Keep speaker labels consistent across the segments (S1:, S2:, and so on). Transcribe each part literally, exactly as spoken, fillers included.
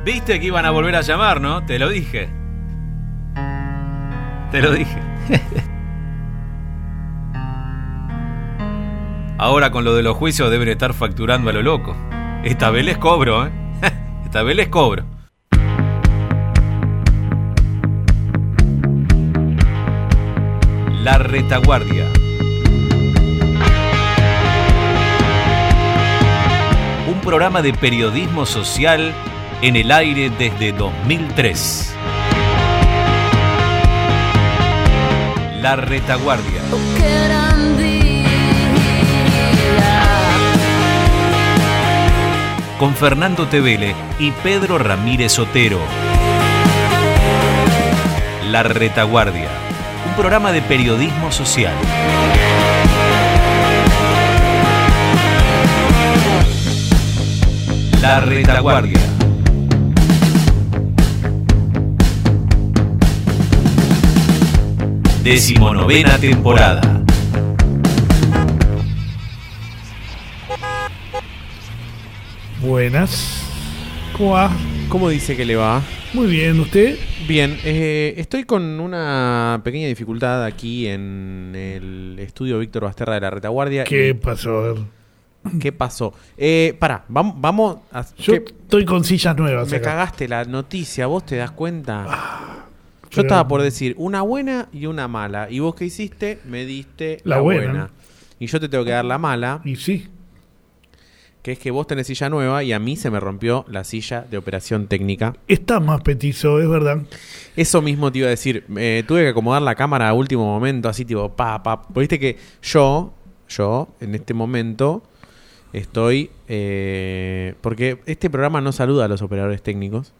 S1: Viste que iban a volver a llamar, ¿no? Te lo dije. Te lo dije. Ahora con lo de los juicios deben estar facturando a lo loco. Esta vez les cobro, ¿eh? Esta vez les cobro. La Retaguardia. Un programa de periodismo social en el aire desde dos mil tres. La Retaguardia. Con Fernando Tevele y Pedro Ramírez Otero. La Retaguardia. Un programa de periodismo social. La Retaguardia. Decimonovena temporada.
S2: Buenas. ¿Cómo va?
S3: ¿Cómo dice que le va?
S2: Muy bien, ¿usted?
S3: Bien, eh, estoy con una pequeña dificultad aquí en el estudio Víctor Basterra de la Retaguardia.
S2: ¿Qué
S3: y...
S2: pasó? A ver.
S3: ¿Qué pasó? Eh, pará, vamos, vamos a...
S2: Yo
S3: ¿qué?
S2: estoy con sillas nuevas.
S3: Me
S2: acá.
S3: cagaste la noticia, ¿vos te das cuenta?
S2: Ah,
S3: Yo
S2: pero...
S3: estaba por decir una buena y una mala. ¿Y vos qué hiciste? Me diste
S2: La
S3: la,
S2: buena.
S3: buena. Y yo te tengo que dar la mala,
S2: Y sí.
S3: que es que vos tenés silla nueva y a mí se me rompió la silla de operación técnica.
S2: Está más petizo, es verdad.
S3: Eso mismo te iba a decir. Eh, tuve que acomodar la cámara a último momento, así tipo, pa, pa. Viste que yo, yo, en este momento, estoy... Eh, porque este programa no saluda a los operadores técnicos.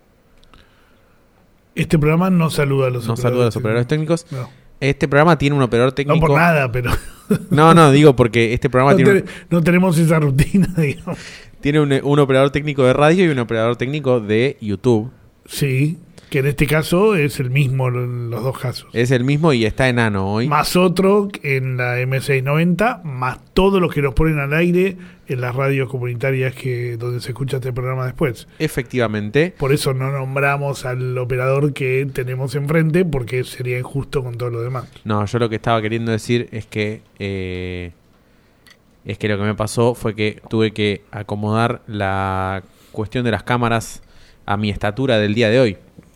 S2: Este programa no saluda a los
S3: No saluda a los operadores técnicos.
S2: No.
S3: Este programa tiene un operador técnico...
S2: No por nada, pero...
S3: No, no, digo porque este programa
S2: no,
S3: tiene,
S2: te- no tenemos esa rutina, digamos.
S3: tiene un, un operador técnico de radio y un operador técnico de YouTube.
S2: Sí, que en este caso es el mismo en los dos casos.
S3: Es el mismo y está enano hoy.
S2: Más otro en la eme seiscientos noventa, más todos los que nos ponen al aire en las radios comunitarias que donde se escucha este programa después.
S3: Efectivamente.
S2: Por eso no nombramos al operador que tenemos enfrente, porque sería injusto con todo lo demás.
S3: No, yo lo que estaba queriendo decir es que... Eh, es que lo que me pasó fue que tuve que acomodar la cuestión de las cámaras a mi estatura del día de hoy.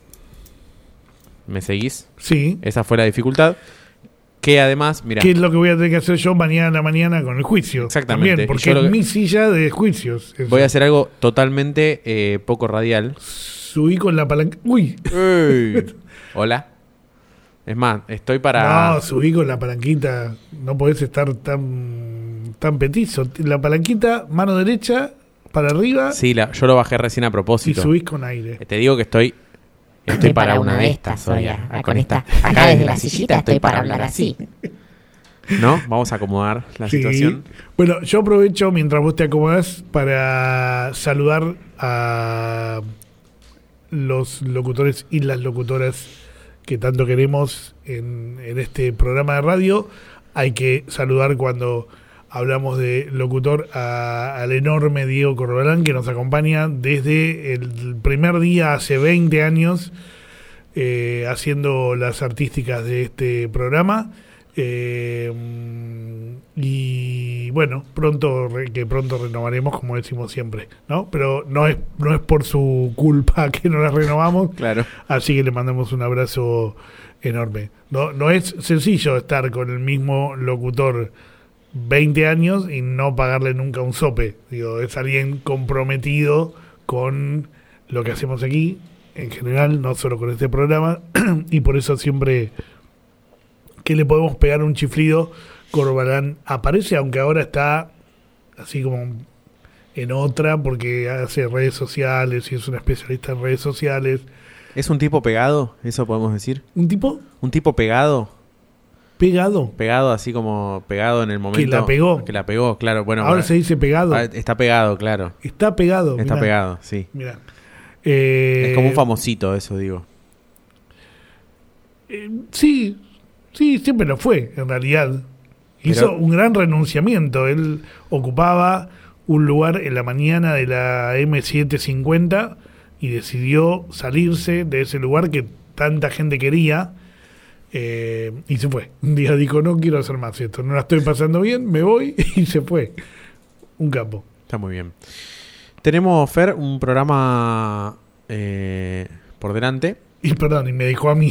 S3: ¿Me seguís?
S2: Sí.
S3: Esa fue la dificultad. Que además, mira,
S2: ¿Qué es lo que voy a tener que hacer yo mañana a la mañana con el juicio?
S3: Exactamente.
S2: También,
S3: Y
S2: porque
S3: yo lo
S2: es
S3: que-
S2: mi silla de juicios. eso.
S3: voy a hacer algo totalmente eh, poco radial.
S2: Subí con la palanca... Uy.
S3: Hola. Es más, estoy para...
S2: No, subí con la palanquita. No podés estar tan, tan petizo. La palanquita, mano derecha, para arriba,
S3: Sí, la, yo lo bajé recién a
S2: y
S3: propósito.
S2: subís con aire.
S3: Te digo que estoy... Estoy para una de estas,
S4: oye,
S3: Soria.
S4: ah, con esta, acá desde la sillita estoy para hablar así.
S3: ¿No? Vamos a acomodar la
S2: Sí.
S3: situación.
S2: Bueno, yo aprovecho mientras vos te acomodás para saludar a los locutores y las locutoras que tanto queremos en, en este programa de radio. Hay que saludar cuando hablamos de locutor a- al enorme Diego Corbalán, que nos acompaña desde el primer día hace veinte años eh, haciendo las artísticas de este programa. Eh, y bueno, pronto re- que pronto renovaremos, como decimos siempre, ¿no? Pero no es no es por su culpa que no las renovamos,
S3: Claro.
S2: así que le mandamos un abrazo enorme. No no es sencillo estar con el mismo locutor veinte años y no pagarle nunca un sope. Digo, es alguien comprometido con lo que hacemos aquí, en general, no solo con este programa, y por eso siempre que le podemos pegar un chiflido, Corbalán aparece, aunque ahora está así como en otra, porque hace redes sociales y es un especialista en redes sociales.
S3: ¿Es un tipo pegado? ¿Eso podemos decir?
S2: ¿Un tipo
S3: ¿Un tipo pegado?
S2: pegado?
S3: Pegado así como pegado en el momento...
S2: la pegó.
S3: Que la pegó, claro. Bueno,
S2: Ahora
S3: bueno,
S2: se dice pegado.
S3: ah, está pegado, claro.
S2: Está pegado.
S3: Está
S2: mirá.
S3: pegado, sí.
S2: Mirá. Eh,
S3: Es como un famosito eso, digo.
S2: eh, sí, sí, siempre lo fue, en realidad. Hizo
S3: Pero-
S2: un gran renunciamiento. Él ocupaba un lugar en la mañana de la eme setecientos cincuenta y decidió salirse de ese lugar que tanta gente quería, eh, y se fue. Un día dijo, no quiero hacer más esto, no la estoy pasando bien, me voy, y se fue. Un capo.
S3: Está muy bien. Tenemos, Fer, un programa eh, por delante.
S2: Y perdón, y me dejó a mí.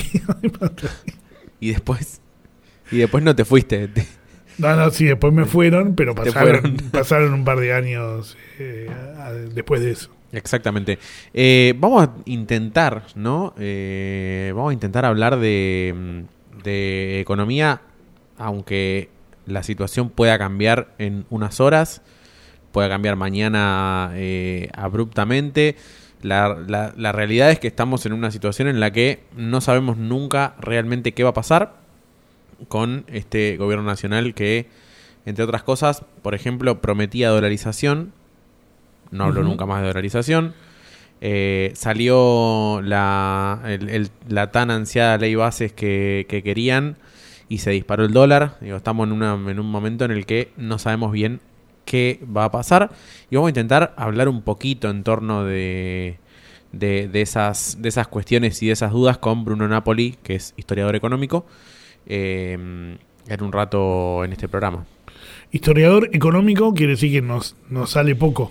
S3: Y después y después no te fuiste.
S2: No, no, sí, después me fueron, pero pasaron,
S3: fueron.
S2: pasaron un par de años eh, a, después de eso.
S3: Exactamente. Eh, vamos a intentar, ¿no? Eh, vamos a intentar hablar de, de economía, aunque la situación pueda cambiar en unas horas, pueda cambiar mañana eh, abruptamente. La, la, la realidad es que estamos en una situación en la que no sabemos nunca realmente qué va a pasar con este gobierno nacional que, entre otras cosas, por ejemplo, prometía dolarización. No hablo uh-huh. nunca más de dolarización. Eh, salió la, el, el, la tan ansiada ley bases que, que querían y se disparó el dólar. Digo, estamos en, una, en un momento en el que no sabemos bien qué va a pasar. Y vamos a intentar hablar un poquito en torno de, de, de, esas, de esas cuestiones y de esas dudas con Bruno Napoli, que es historiador económico, eh, en un rato en este programa.
S2: Historiador económico quiere decir que nos, nos sale poco.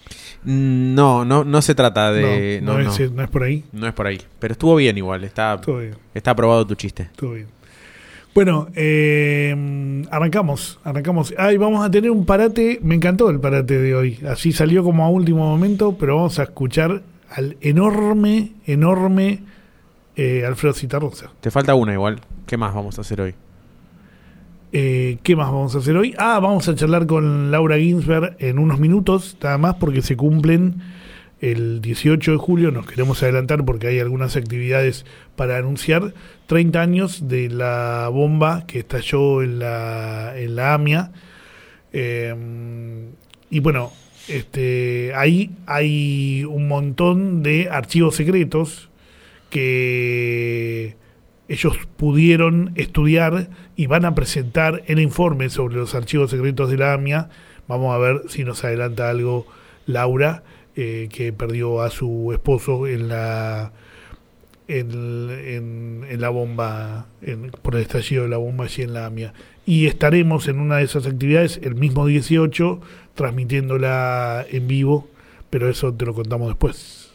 S3: No, no, no se trata de...
S2: No, no, no, es, no. no es por ahí.
S3: No es por ahí. Pero estuvo bien igual. Está,
S2: bien.
S3: Está aprobado tu chiste.
S2: Estuvo bien. Bueno, eh, arrancamos. Arrancamos. Ay, vamos a tener un parate. Me encantó el parate de hoy. Así salió como a último momento, pero vamos a escuchar al enorme, enorme eh, Alfredo Citarrosa.
S3: Te falta una igual. ¿Qué más vamos a hacer hoy?
S2: Eh, ¿Qué más vamos a hacer hoy? Ah, vamos a charlar con Laura Ginsberg en unos minutos, nada más, porque se cumplen el dieciocho de julio. Nos queremos adelantar porque hay algunas actividades para anunciar. treinta años de la bomba que estalló en la, en la AMIA. Eh, y bueno, este, ahí hay un montón de archivos secretos que ellos pudieron estudiar y van a presentar el informe sobre los archivos secretos de la AMIA. Vamos a ver si nos adelanta algo Laura, eh, que perdió a su esposo en la en, en, en la bomba, en, por el estallido de la bomba allí en la AMIA. Y estaremos en una de esas actividades el mismo dieciocho, transmitiéndola en vivo, pero eso te lo contamos después.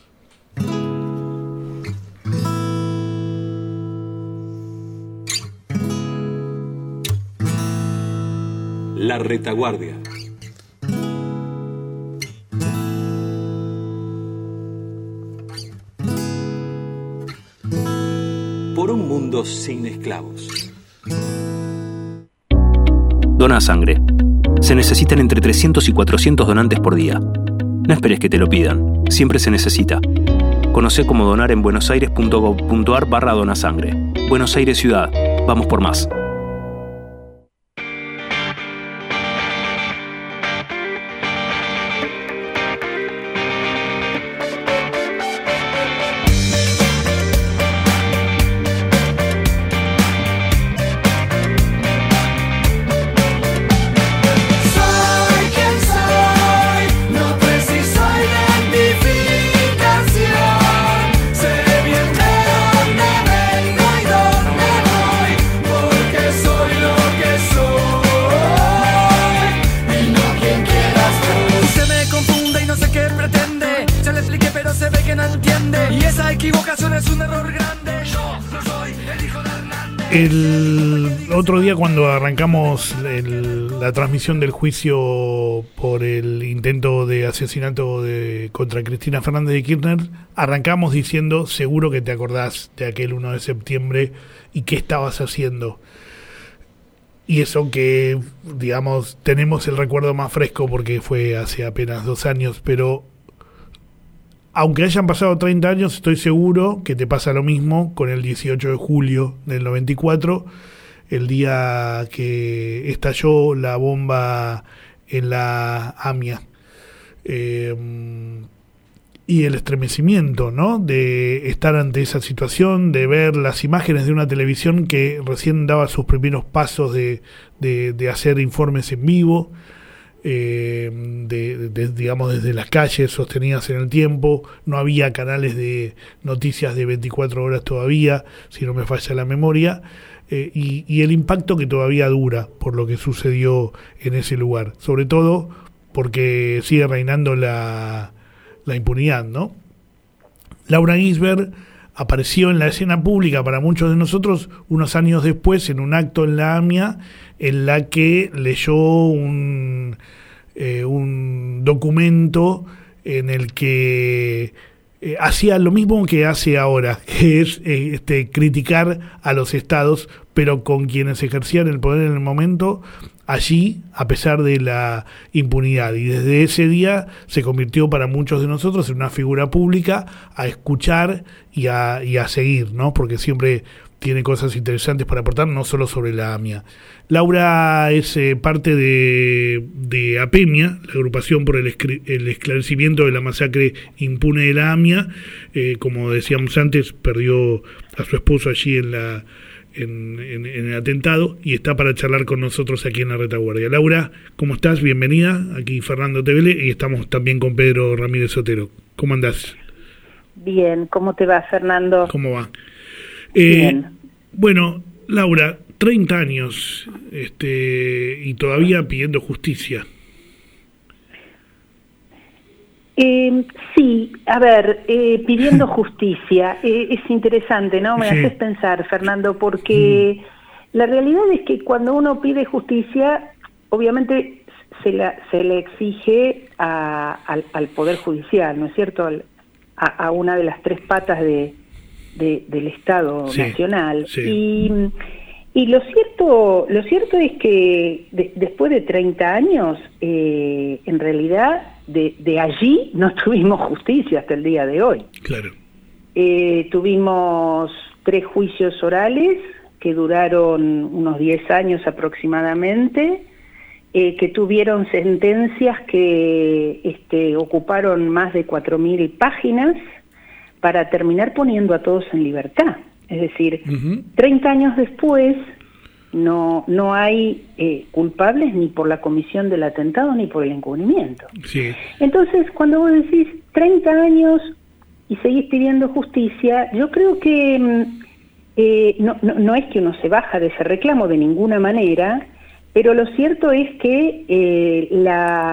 S5: La retaguardia. Por un mundo sin esclavos.
S6: Dona sangre. Se necesitan entre trescientos y cuatrocientos donantes por día. No esperes que te lo pidan. Siempre se necesita. Conocé cómo donar en buenosaires.gov.ar barra donasangre. Buenos Aires Ciudad. Vamos por más.
S2: El otro día, cuando arrancamos el, la transmisión del juicio por el intento de asesinato de, contra Cristina Fernández de Kirchner, arrancamos diciendo, seguro que te acordás de aquel uno de septiembre y qué estabas haciendo. Y eso que, digamos, tenemos el recuerdo más fresco porque fue hace apenas dos años, pero aunque hayan pasado treinta años, estoy seguro que te pasa lo mismo con el dieciocho de julio del noventa y cuatro, el día que estalló la bomba en la AMIA. Eh, y el estremecimiento, ¿no?, de estar ante esa situación, de ver las imágenes de una televisión que recién daba sus primeros pasos de, de, de hacer informes en vivo. eh, de, de, digamos, desde las calles sostenidas en el tiempo. No había canales de noticias de veinticuatro horas todavía, si no me falla la memoria. Eh, y, y el impacto que todavía dura por lo que sucedió en ese lugar, sobre todo porque sigue reinando la, la impunidad, ¿no? Laura Ginsberg apareció en la escena pública para muchos de nosotros unos años después en un acto en la AMIA en la que leyó un, eh, un documento en el que Eh, hacía lo mismo que hace ahora, que es eh, este, criticar a los estados, pero con quienes ejercían el poder en el momento, allí, a pesar de la impunidad. Y desde ese día se convirtió para muchos de nosotros en una figura pública a escuchar y a, y a seguir, ¿no? Porque siempre tiene cosas interesantes para aportar, no solo sobre la AMIA. Laura es eh, parte de, de APEMIA, la agrupación por el, escri- el esclarecimiento de la masacre impune de la AMIA. Eh, como decíamos antes, perdió a su esposo allí en, la, en, en, en el atentado y está para charlar con nosotros aquí en la retaguardia. Laura, ¿cómo estás? Bienvenida. Aquí Fernando Tevele y estamos también con Pedro Ramírez Otero. ¿Cómo andás?
S7: Bien, ¿cómo te va, Fernando?
S2: ¿Cómo va? Eh, bueno, Laura, treinta años este, y todavía pidiendo justicia.
S7: Eh, sí, a ver, eh, pidiendo justicia, eh, es interesante, ¿no? Me
S2: Sí.
S7: haces pensar, Fernando, porque mm. la realidad es que cuando uno pide justicia, obviamente se, la, se le exige a, al, al Poder Judicial, ¿no es cierto? Al, a, a una de las tres patas de De, del Estado
S2: sí,
S7: Nacional.
S2: Sí.
S7: Y, y lo cierto lo cierto es que de, después de treinta años, eh, en realidad, de, de allí no tuvimos justicia hasta el día de hoy.
S2: Claro.
S7: Eh, tuvimos tres juicios orales que duraron unos diez años aproximadamente, eh, que tuvieron sentencias que este, ocuparon más de cuatro mil páginas, para terminar poniendo a todos en libertad. Es decir, uh-huh. treinta años después no no hay eh, culpables ni por la comisión del atentado ni por el encubrimiento.
S2: Sí.
S7: Entonces, cuando vos decís treinta años y seguís pidiendo justicia, yo creo que eh, no, no, no es que uno se baja de ese reclamo de ninguna manera, pero lo cierto es que eh, la...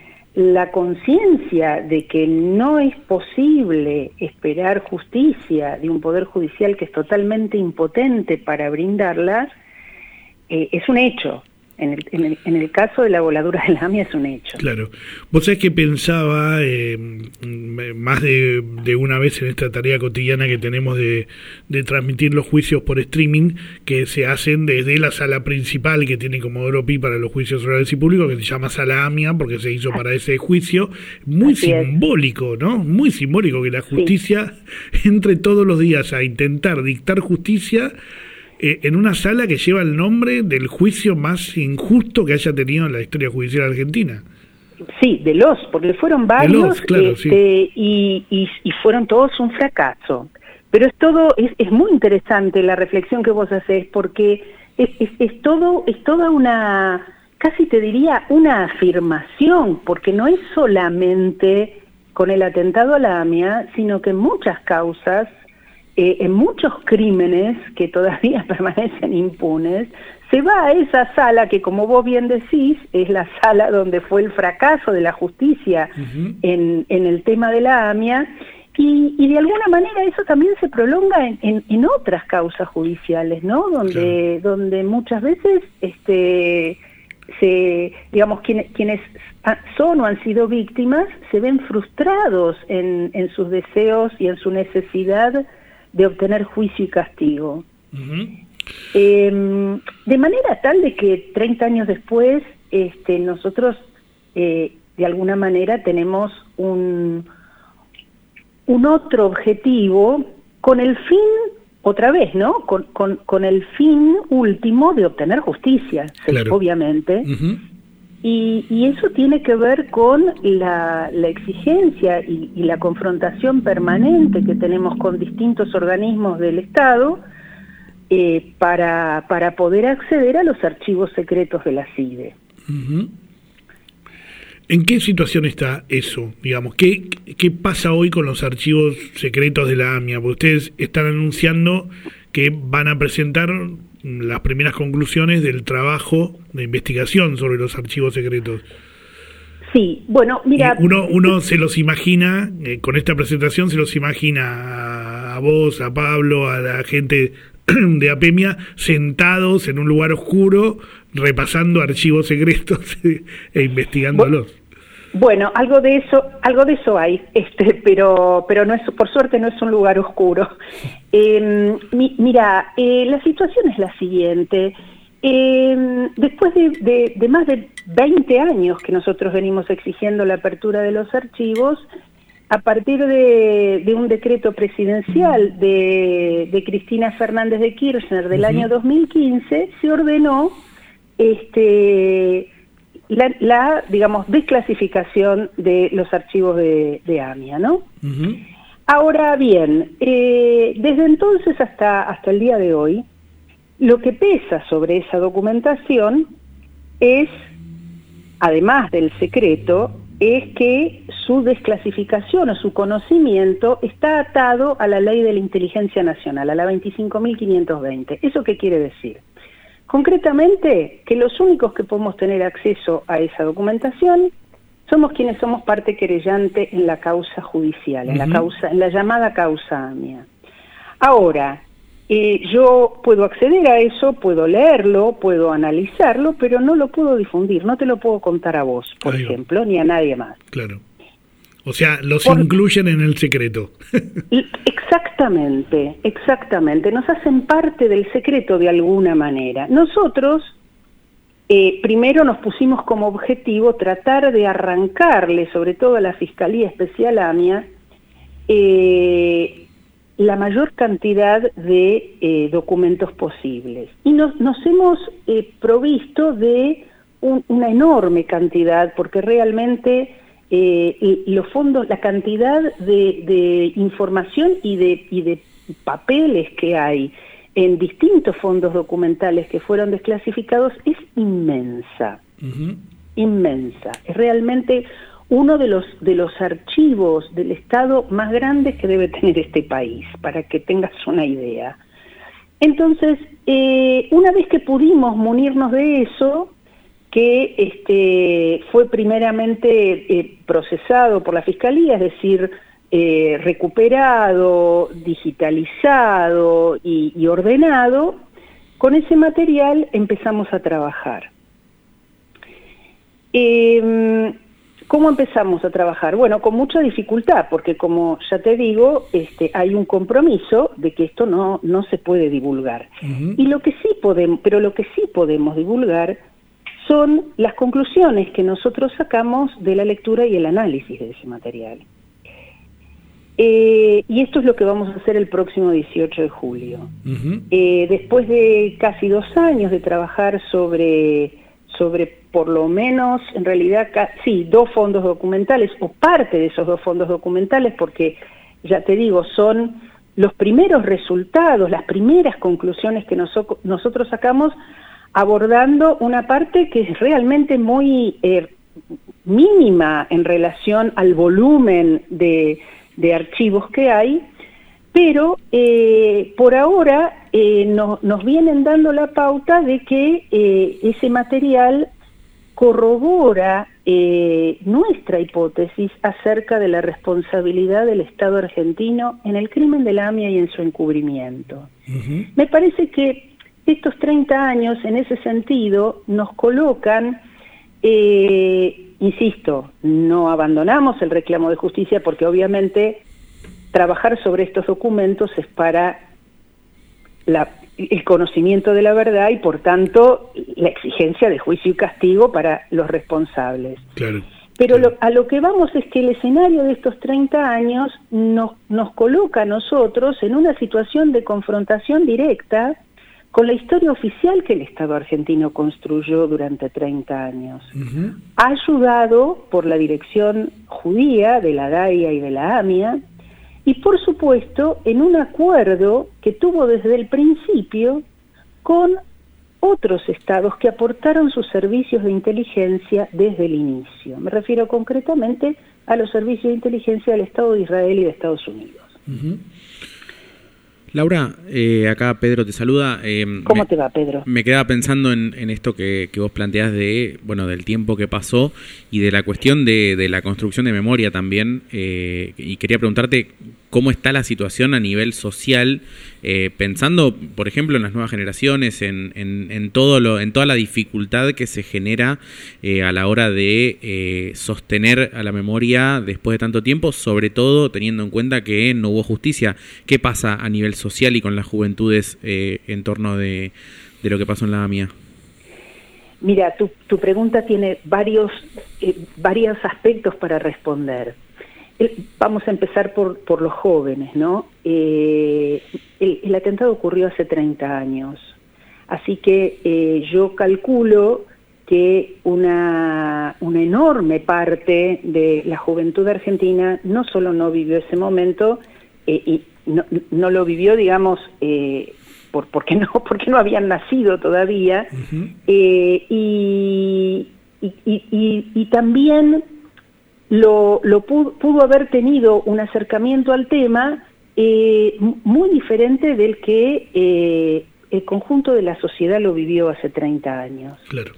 S7: la conciencia de que no es posible esperar justicia de un poder judicial que es totalmente impotente para brindarla, eh, es un hecho. En el, en, el, en el caso de la voladura de la AMIA es un hecho.
S2: Claro. Vos sabés que pensaba eh, más de, de una vez en esta tarea cotidiana que tenemos de, de transmitir los juicios por streaming, que se hacen desde la sala principal que tiene Comodoro Pi para los juicios orales y públicos, que se llama Sala AMIA porque se hizo para ese juicio. Muy Así simbólico, es. ¿no? Muy simbólico que la justicia sí. entre todos los días a intentar dictar justicia Eh, en una sala que lleva el nombre del juicio más injusto que haya tenido en la historia judicial argentina.
S7: Sí, de los, porque fueron varios,
S2: los, claro,
S7: este,
S2: sí.
S7: y, y, y fueron todos un fracaso. Pero es todo, es, es muy interesante la reflexión que vos hacés, porque es, es, es todo, es toda una, casi te diría, una afirmación, porque no es solamente con el atentado a la AMIA, sino que en muchas causas, Eh, en muchos crímenes que todavía permanecen impunes, se va a esa sala que, como vos bien decís, es la sala donde fue el fracaso de la justicia uh-huh. en, en el tema de la AMIA, y, y de alguna manera eso también se prolonga en, en, en otras causas judiciales, ¿no? Donde, claro. donde muchas veces, este, se, digamos, quienes, quienes son o han sido víctimas se ven frustrados en, en sus deseos y en su necesidad de obtener juicio y castigo. Uh-huh. Eh, de manera tal de que treinta años después este, nosotros eh, de alguna manera tenemos un, un otro objetivo con el fin, otra vez, ¿no? Con, con, con el fin último de obtener justicia, claro. obviamente. Uh-huh. Y, y eso tiene que ver con la, la exigencia y, y la confrontación permanente que tenemos con distintos organismos del Estado eh, para, para poder acceder a los archivos secretos de la C I D E.
S2: Uh-huh. ¿En qué situación está eso? Digamos, ¿qué, qué pasa hoy con los archivos secretos de la AMIA? Porque ustedes están anunciando que van a presentar las primeras conclusiones del trabajo de investigación sobre los archivos secretos.
S7: Sí, bueno, mira...
S2: Y uno, uno se los imagina, eh, con esta presentación se los imagina a, a vos, a Pablo, a la gente de APEMIA, sentados en un lugar oscuro, repasando archivos secretos e investigándolos.
S7: Bueno, algo de eso, algo de eso hay, este, pero, pero no es, por suerte no es un lugar oscuro. Eh, mi, mira, eh, la situación es la siguiente. Eh, después de, de, de más de veinte años que nosotros venimos exigiendo la apertura de los archivos, a partir de, de un decreto presidencial de, de Cristina Fernández de Kirchner del uh-huh. año dos mil quince, se ordenó este, la, la, digamos, desclasificación de los archivos de, de AMIA, ¿no? Uh-huh. Ahora bien, eh, desde entonces hasta, hasta el día de hoy, lo que pesa sobre esa documentación es, además del secreto, es que su desclasificación o su conocimiento está atado a la ley de la inteligencia nacional, a la veinticinco mil quinientos veinte. ¿Eso qué quiere decir? Concretamente, que los únicos que podemos tener acceso a esa documentación somos quienes somos parte querellante en la causa judicial, en uh-huh. la causa, en la llamada causa AMIA. Ahora, Eh, yo puedo acceder a eso, puedo leerlo, puedo analizarlo, pero no lo puedo difundir, no te lo puedo contar a vos, por Ahí ejemplo, va. ni a nadie más.
S2: Claro. O sea, los
S7: por...
S2: incluyen en el secreto.
S7: Exactamente, exactamente. Nos hacen parte del secreto de alguna manera. Nosotros, eh, primero nos pusimos como objetivo tratar de arrancarle, sobre todo a la Fiscalía Especial AMIA, eh, la mayor cantidad de eh, documentos posibles. Y nos, nos hemos eh, provisto de un, una enorme cantidad, porque realmente eh, los fondos, la cantidad de, de información y de, y de papeles que hay en distintos fondos documentales que fueron desclasificados es inmensa, uh-huh. inmensa. Es realmente uno de los de los archivos del Estado más grandes que debe tener este país, para que tengas una idea. Entonces, eh, una vez que pudimos munirnos de eso, que este, fue primeramente eh, procesado por la Fiscalía, es decir, eh, recuperado, digitalizado y, y ordenado, con ese material empezamos a trabajar. Eh, ¿Cómo empezamos a trabajar? Bueno, con mucha dificultad, porque como ya te digo, este, hay un compromiso de que esto no, no se puede divulgar. Uh-huh. Y lo que sí podemos, pero lo que sí podemos divulgar son las conclusiones que nosotros sacamos de la lectura y el análisis de ese material. Eh, y esto es lo que vamos a hacer el próximo dieciocho de julio. Uh-huh. Eh, después de casi dos años de trabajar sobre... sobre por lo menos, en realidad, sí, dos fondos documentales, o parte de esos dos fondos documentales, porque, ya te digo, son los primeros resultados, las primeras conclusiones que noso- nosotros sacamos, abordando una parte que es realmente muy eh, mínima en relación al volumen de, de archivos que hay, pero eh, por ahora eh, no, nos vienen dando la pauta de que eh, ese material corrobora eh, nuestra hipótesis acerca de la responsabilidad del Estado argentino en el crimen de la AMIA y en su encubrimiento. Uh-huh. Me parece que estos treinta años, en ese sentido, nos colocan, eh, insisto, no abandonamos el reclamo de justicia porque obviamente trabajar sobre estos documentos es para la, el conocimiento de la verdad y por tanto la exigencia de juicio y castigo para los responsables.
S2: Claro.
S7: Pero lo, a lo que vamos es que el escenario de estos treinta años nos, nos coloca a nosotros en una situación de confrontación directa con la historia oficial que el Estado argentino construyó durante treinta años. Uh-huh. Ayudado por la dirección judía de la D A I A y de la AMIA, y por supuesto en un acuerdo que tuvo desde el principio con otros estados que aportaron sus servicios de inteligencia desde el inicio. Me refiero concretamente a los servicios de inteligencia del Estado de Israel y de Estados Unidos.
S3: Uh-huh. Laura, eh, acá Pedro te saluda. Eh,
S7: ¿Cómo
S3: me,
S7: te va, Pedro?
S3: Me quedaba pensando en, en esto que, que vos planteás de, bueno, del tiempo que pasó y de la cuestión de, de la construcción de memoria también. Eh, y quería preguntarte cómo está la situación a nivel social, eh, pensando, por ejemplo, en las nuevas generaciones, en, en, en todo lo, en toda la dificultad que se genera eh, a la hora de eh, sostener a la memoria después de tanto tiempo, sobre todo teniendo en cuenta que no hubo justicia. ¿Qué pasa a nivel social y con las juventudes eh, en torno de, de lo que pasó en la AMIA?
S7: Mira, tu, tu pregunta tiene varios, eh, varios aspectos para responder. El, vamos a empezar por, por los jóvenes, ¿no? Eh, el, el atentado ocurrió hace treinta años, así que eh, yo calculo que una, una enorme parte de la juventud argentina no solo no vivió ese momento, eh, y no, no lo vivió, digamos, eh, por, porque, no, porque no habían nacido todavía, uh-huh. eh, y, y, y, y, y también lo, lo pudo, pudo haber tenido un acercamiento al tema eh, muy diferente del que eh, el conjunto de la sociedad lo vivió hace treinta años.
S2: Claro.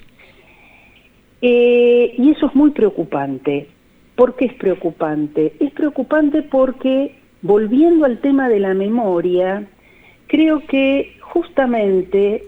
S7: Eh, y eso es muy preocupante. ¿Por qué es preocupante? Es preocupante porque, volviendo al tema de la memoria, creo que justamente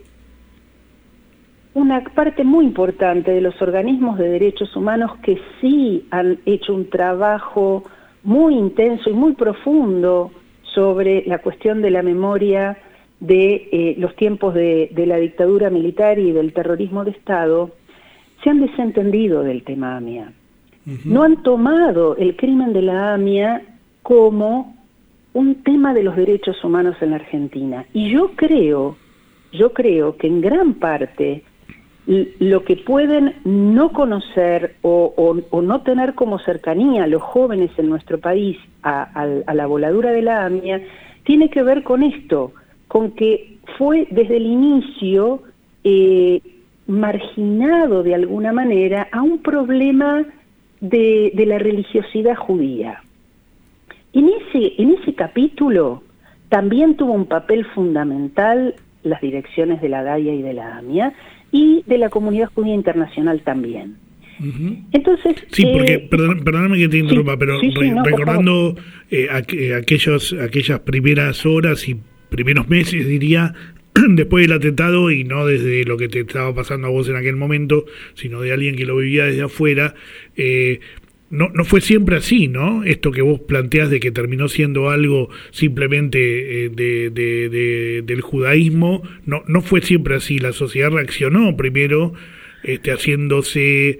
S7: una parte muy importante de los organismos de derechos humanos que sí han hecho un trabajo muy intenso y muy profundo sobre la cuestión de la memoria de eh, los tiempos de, de la dictadura militar y del terrorismo de Estado, se han desentendido del tema AMIA. Uh-huh. No han tomado el crimen de la AMIA como un tema de los derechos humanos en la Argentina. Y yo creo, yo creo que en gran parte lo que pueden no conocer o, o, o no tener como cercanía los jóvenes en nuestro país a, a, a la voladura de la AMIA tiene que ver con esto, con que fue desde el inicio eh, marginado de alguna manera a un problema de, de la religiosidad judía. En ese, en ese capítulo también tuvo un papel fundamental las direcciones de la DAIA y de la AMIA y de la comunidad judía internacional también. Uh-huh. Entonces,
S2: sí, porque,
S7: eh,
S2: perdón, perdóname que te interrumpa, sí, pero
S7: sí, sí,
S2: re,
S7: no,
S2: recordando eh, aqu- aquellos, aquellas primeras horas y primeros meses, diría, después del atentado, y no desde lo que te estaba pasando a vos en aquel momento, sino de alguien que lo vivía desde afuera, eh, no, no fue siempre así, ¿no? Esto que vos planteás de que terminó siendo algo simplemente eh, de, de, de, del judaísmo, no, no fue siempre así. La sociedad reaccionó primero este, haciéndose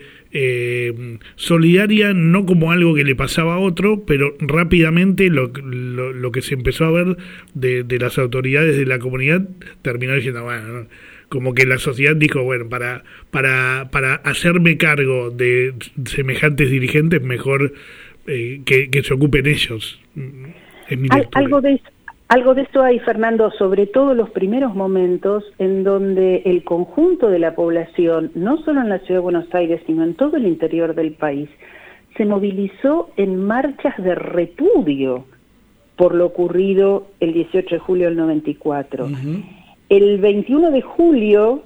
S2: eh, solidaria, no como algo que le pasaba a otro, pero rápidamente lo, lo, lo que se empezó a ver de, de las autoridades de la comunidad terminó diciendo, bueno, ¿no? Como que la sociedad dijo, bueno, para para para hacerme cargo de semejantes dirigentes, mejor eh, que, que se ocupen ellos. Es mi
S7: Al, algo de algo de esto hay, Fernando, sobre todo los primeros momentos en donde el conjunto de la población, no solo en la ciudad de Buenos Aires, sino en todo el interior del país, se movilizó en marchas de repudio por lo ocurrido el dieciocho de julio del noventa y cuatro. Uh-huh. El veintiuno de julio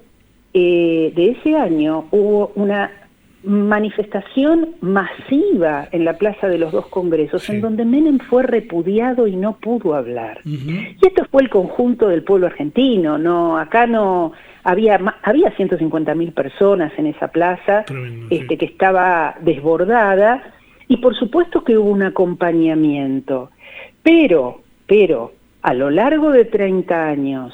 S7: eh, de ese año hubo una manifestación masiva en la Plaza de los Dos Congresos, sí, en donde Menem fue repudiado y no pudo hablar. Uh-huh. Y esto fue el conjunto del pueblo argentino, no, acá no había había ciento cincuenta mil personas en esa plaza, Tremendo, este, sí, que estaba desbordada, y por supuesto que hubo un acompañamiento, pero, pero a lo largo de treinta años,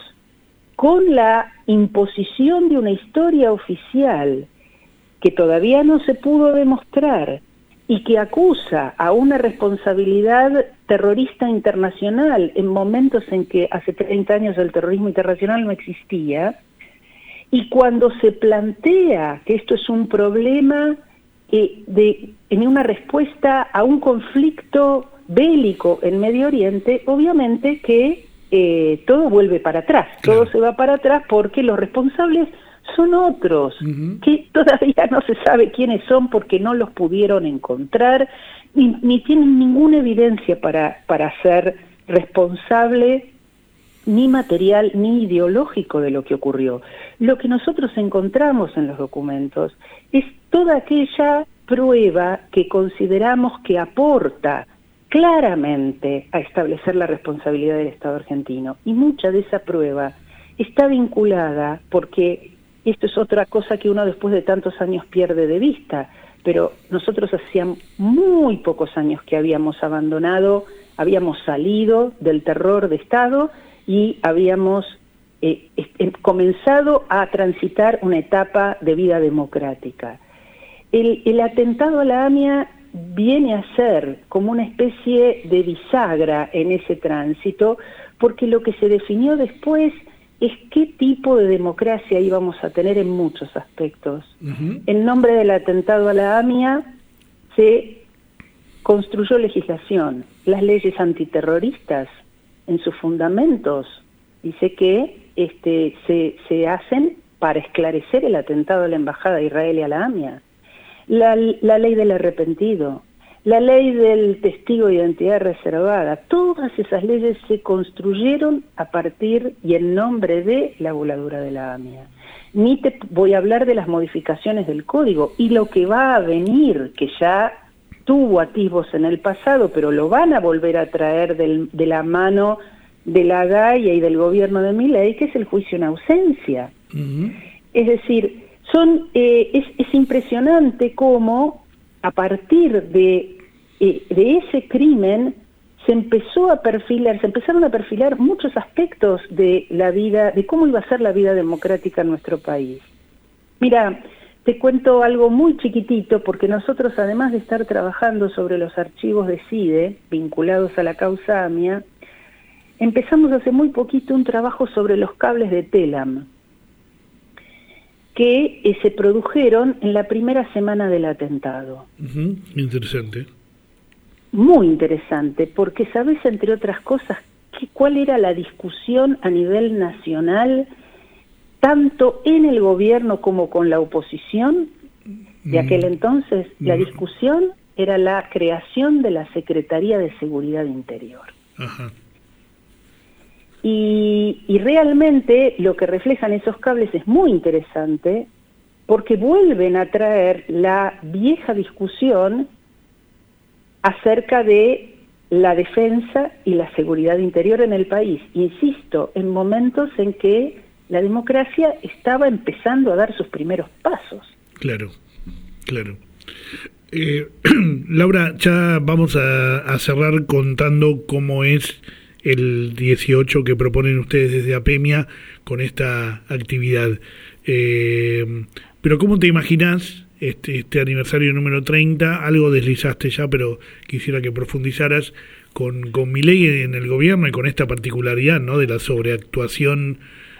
S7: con la imposición de una historia oficial que todavía no se pudo demostrar y que acusa a una responsabilidad terrorista internacional en momentos en que hace treinta años el terrorismo internacional no existía, y cuando se plantea que esto es un problema eh, de, en una respuesta a un conflicto bélico en Medio Oriente, obviamente que Eh, todo vuelve para atrás, todo se va para atrás porque los responsables son otros, uh-huh. que todavía no se sabe quiénes son porque no los pudieron encontrar, ni, ni tienen ninguna evidencia para, para ser responsable ni material ni ideológico de lo que ocurrió. Lo que nosotros encontramos en los documentos es toda aquella prueba que consideramos que aporta claramente a establecer la responsabilidad del Estado argentino, y mucha de esa prueba está vinculada, porque esto es otra cosa que uno después de tantos años pierde de vista, pero nosotros hacía muy pocos años que habíamos abandonado, habíamos salido del terror de Estado y habíamos eh, eh, comenzado a transitar una etapa de vida democrática. El, el atentado a la AMIA viene a ser como una especie de bisagra en ese tránsito, porque lo que se definió después es qué tipo de democracia íbamos a tener en muchos aspectos. Uh-huh. En nombre del atentado a la AMIA se construyó legislación. Las leyes antiterroristas, en sus fundamentos, dice que este, se, se hacen para esclarecer el atentado a la Embajada de Israel y a la AMIA. La, la ley del arrepentido, la ley del testigo de identidad reservada, todas esas leyes se construyeron a partir y en nombre de la voladura de la AMIA. Ni te voy a hablar de las modificaciones del código y lo que va a venir, que ya tuvo atisbos en el pasado, pero lo van a volver a traer del, de la mano de la Gaia y del gobierno de Milei, que es el juicio en ausencia. Uh-huh. Es decir, son eh, es, es impresionante cómo a partir de, eh, de ese crimen se empezó a perfilar, se empezaron a perfilar muchos aspectos de la vida, de cómo iba a ser la vida democrática en nuestro país. Mira, te cuento algo muy chiquitito, porque nosotros, además de estar trabajando sobre los archivos de CIDE, vinculados a la causa AMIA, empezamos hace muy poquito un trabajo sobre los cables de Telam, que eh, se produjeron en la primera semana del atentado.
S2: Uh-huh. Interesante.
S7: Muy interesante, porque sabes, entre otras cosas, que, cuál era la discusión a nivel nacional, tanto en el gobierno como con la oposición de aquel entonces. Mm. La discusión era la creación de la Secretaría de Seguridad Interior. Ajá. Y, y realmente lo que reflejan esos cables es muy interesante, porque vuelven a traer la vieja discusión acerca de la defensa y la seguridad interior en el país. Insisto, en momentos en que la democracia estaba empezando a dar sus primeros pasos.
S2: Claro, claro. Eh, Laura, ya vamos a, a cerrar contando cómo es el dieciocho que proponen ustedes desde APEMIA con esta actividad. Eh, pero ¿cómo te imaginás este, este aniversario número treinta? Algo deslizaste ya, pero quisiera que profundizaras con, con Milei en el gobierno y con esta particularidad, ¿no?, de la sobreactuación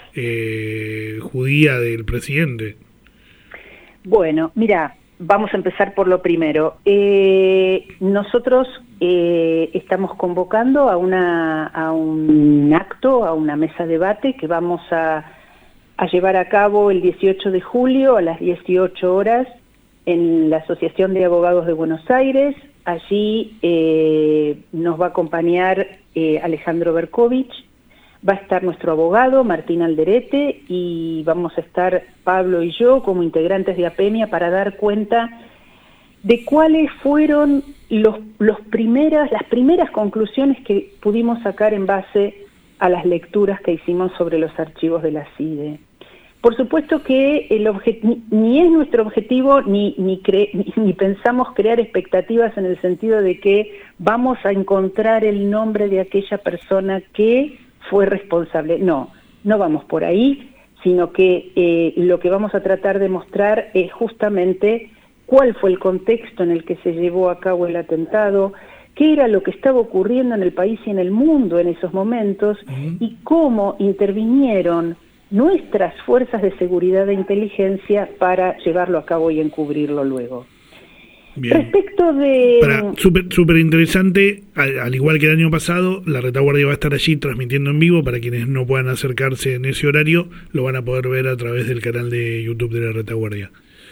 S2: eh, judía del presidente.
S7: Bueno, mira, vamos a empezar por lo primero. Eh, nosotros eh, estamos convocando a, una, a un acto, a una mesa de debate que vamos a, a llevar a cabo el dieciocho de julio a las dieciocho horas en la Asociación de Abogados de Buenos Aires. Allí eh, nos va a acompañar eh, Alejandro Berkovich, va a estar nuestro abogado Martín Alderete y vamos a estar Pablo y yo como integrantes de APEMIA para dar cuenta de cuáles fueron los, los primeras, las primeras conclusiones que pudimos sacar en base a las lecturas que hicimos sobre los archivos de la CIDE. Por supuesto que el obje- ni, ni es nuestro objetivo ni, ni, cre- ni, ni pensamos crear expectativas en el sentido de que vamos a encontrar el nombre de aquella persona que fue responsable. No, no vamos por ahí, sino que eh, lo que vamos a tratar de mostrar es justamente cuál fue el contexto en el que se llevó a cabo el atentado, qué era lo que estaba ocurriendo en el país y en el mundo en esos momentos, uh-huh. y cómo intervinieron nuestras fuerzas de seguridad e inteligencia para llevarlo a cabo y encubrirlo luego.
S2: Bien.
S7: Respecto de...
S2: Súper super interesante, al, al igual que el año pasado, la retaguardia va a estar allí transmitiendo en vivo. Para quienes no puedan acercarse en ese horario, lo van a poder ver a través del canal de YouTube de la retaguardia.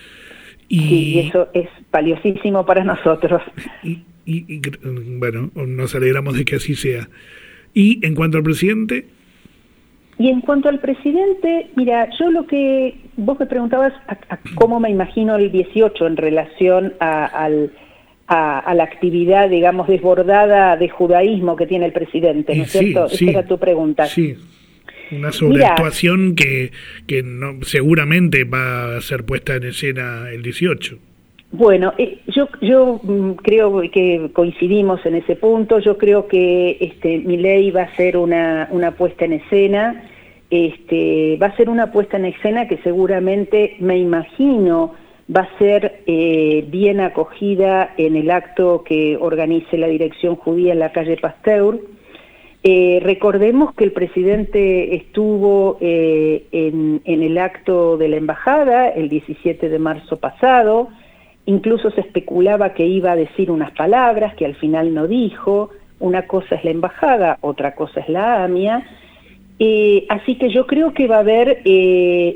S2: Y,
S7: sí, eso es valiosísimo para nosotros.
S2: Y, y, y bueno, nos alegramos de que así sea. Y en cuanto al presidente...
S7: Y en cuanto al presidente, mira, yo lo que vos me preguntabas a, a cómo me imagino el dieciocho en relación a, al, a, a la actividad, digamos, desbordada de judaísmo que tiene el presidente, ¿no es
S2: sí,
S7: cierto?
S2: Sí,
S7: Esa era tu pregunta.
S2: Sí, una sobreactuación Mirá, que, que no, seguramente va a ser puesta en escena el dieciocho.
S7: Bueno, eh, yo yo mm, creo que coincidimos en ese punto. Yo creo que este Milei va a ser una una puesta en escena, este va a ser una puesta en escena que seguramente, me imagino, va a ser eh, bien acogida en el acto que organice la Dirección Judía en la calle Pasteur. Eh, recordemos que el presidente estuvo eh, en, en el acto de la embajada el diecisiete de marzo pasado. Incluso se especulaba que iba a decir unas palabras que al final no dijo. Una cosa es la embajada, otra cosa es la AMIA. Eh, así que yo creo que va a haber eh,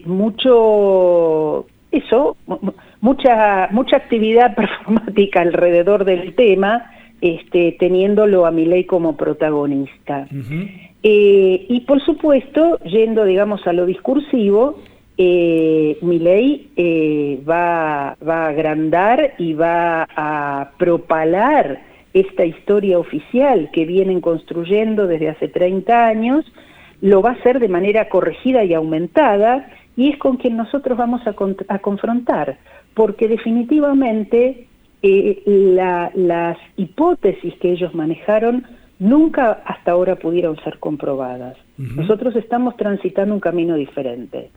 S7: mucho, eso, mucha mucha actividad performática alrededor del tema, este, teniéndolo a Milei como protagonista. Uh-huh. Eh, y por supuesto, yendo, digamos, a lo discursivo, Eh, Milei eh, va, va a agrandar y va a propalar esta historia oficial que vienen construyendo desde hace treinta años, lo va a hacer de manera corregida y aumentada, y es con quien nosotros vamos a, con, a confrontar, porque definitivamente eh, la, las hipótesis que ellos manejaron nunca hasta ahora pudieron ser comprobadas. Uh-huh. Nosotros estamos transitando un camino diferente.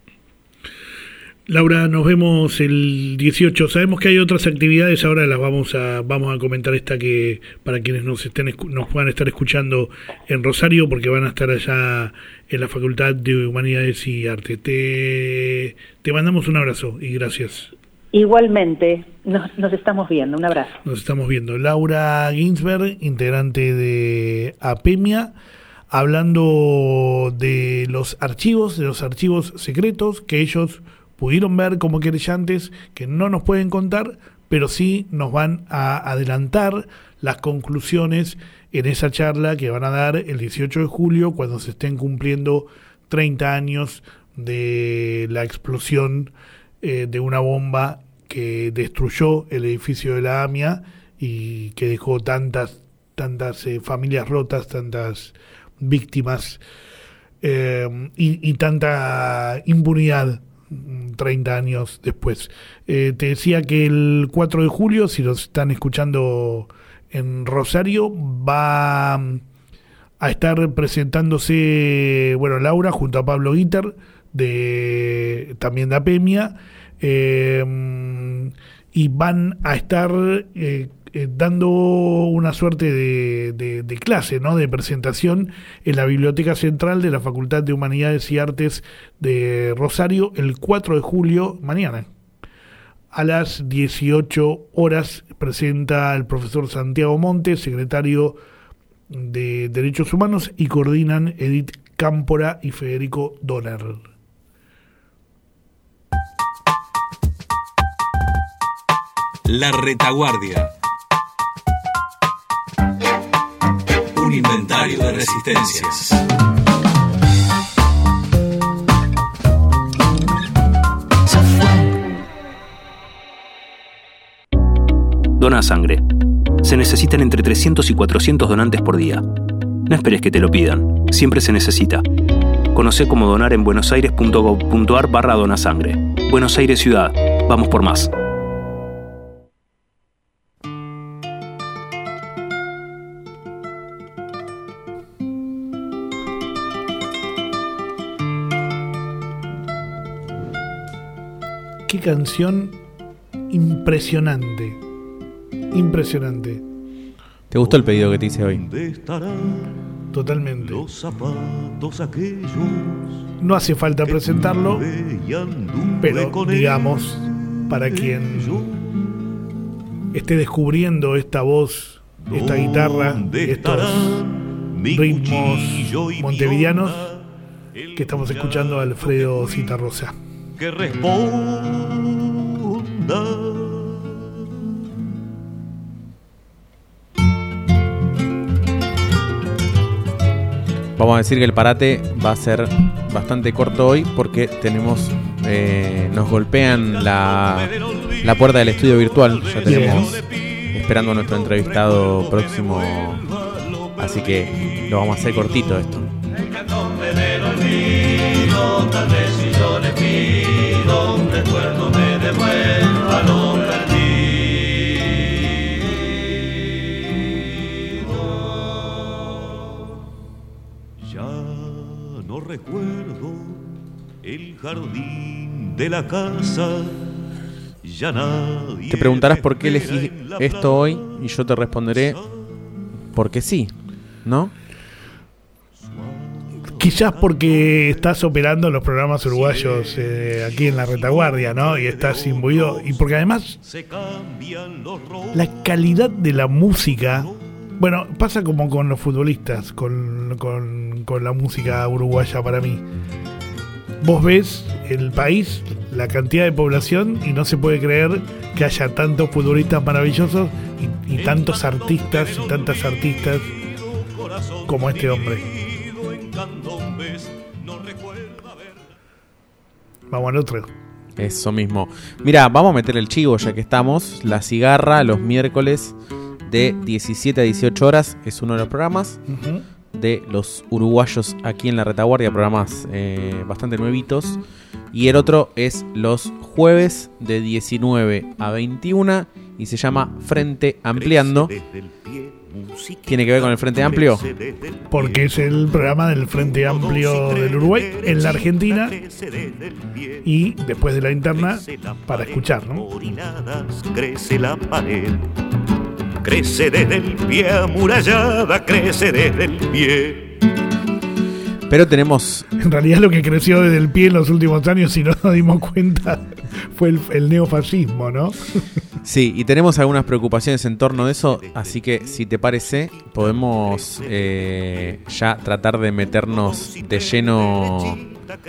S2: Laura, nos vemos el dieciocho. Sabemos que hay otras actividades, ahora las vamos a vamos a comentar esta que para quienes nos estén nos puedan estar escuchando en Rosario, porque van a estar allá en la Facultad de Humanidades y Arte. Te, te mandamos un abrazo y gracias.
S7: Igualmente, nos, nos estamos viendo. Un abrazo.
S2: Nos estamos viendo. Laura Ginsberg, integrante de APEMIA, hablando de los archivos, de los archivos secretos que ellos pudieron ver como querellantes, que no nos pueden contar, pero sí nos van a adelantar las conclusiones en esa charla que van a dar el dieciocho de julio, cuando se estén cumpliendo treinta años de la explosión eh, de una bomba que destruyó el edificio de la AMIA y que dejó tantas, tantas eh, familias rotas, tantas víctimas eh, y, y tanta impunidad treinta años después. Eh, te decía que el cuatro de julio, si los están escuchando en Rosario, va a estar presentándose, bueno, Laura junto a Pablo Guiter, de también de APEMIA, eh, y van a estar eh, eh, dando una suerte de, de, de clase, ¿no?, de presentación en la Biblioteca Central de la Facultad de Humanidades y Artes de Rosario el cuatro de julio, mañana. A las dieciocho horas presenta el profesor Santiago Montes, secretario de Derechos Humanos, y coordinan Edith Cámpora y Federico Donner.
S5: La Retaguardia. Un inventario de resistencias.
S6: Dona sangre. Se necesitan entre trescientos y cuatrocientos donantes por día. No esperes que te lo pidan. Siempre se necesita. Conoce cómo donar en buenosaires.gov.ar barra donasangre. Buenos Aires Ciudad. Vamos por más.
S2: Qué canción impresionante. Impresionante.
S3: ¿Te gustó el pedido que te hice hoy?
S2: Totalmente. No hace falta presentarlo, pero digamos, para quien esté descubriendo esta voz, esta guitarra, estos ritmos montevideanos que estamos escuchando a Alfredo Citarrosa.
S8: Que responda.
S3: Vamos a decir que el parate va a ser bastante corto hoy porque tenemos eh, nos golpean la, la puerta del estudio virtual. Ya tenemos esperando a nuestro entrevistado próximo, así que lo vamos a hacer cortito esto.
S8: Tal vez si yo le pido un recuerdo me devuelva lo perdido. Ya no recuerdo el jardín de la casa. Ya nadie.
S3: Te preguntarás por qué elegí esto hoy y yo te responderé porque sí, ¿no?
S2: Quizás porque estás operando los programas uruguayos eh, aquí en la retaguardia, ¿no? Y estás imbuido. Y porque además la calidad de la música, bueno, pasa como con los futbolistas, con, con, con la música uruguaya para mí. Vos ves el país, la cantidad de población y no se puede creer que haya tantos futbolistas maravillosos y, y tantos artistas y tantas artistas como este hombre. Vamos al otro.
S3: Eso mismo. Mira, vamos a meter el chivo ya que estamos. La Cigarra los miércoles de diecisiete a dieciocho horas es uno de los programas uh-huh. de los uruguayos aquí en la retaguardia, programas eh, bastante nuevitos. Y el otro es los jueves de diecinueve a veintiuna y se llama Frente Ampliando. ¿Tiene que ver con el Frente Amplio?
S2: Porque es el programa del Frente Amplio del Uruguay en la Argentina y después de la interna para escuchar, ¿no?
S8: Crece la pared, crece desde el pie amurallada, crece desde el pie.
S3: Pero tenemos...
S2: En realidad lo que creció desde el pie en los últimos años, si no nos dimos cuenta, fue el, el neofascismo, ¿no?
S3: Sí, y tenemos algunas preocupaciones en torno de eso, así que si te parece, podemos eh, ya tratar de meternos de lleno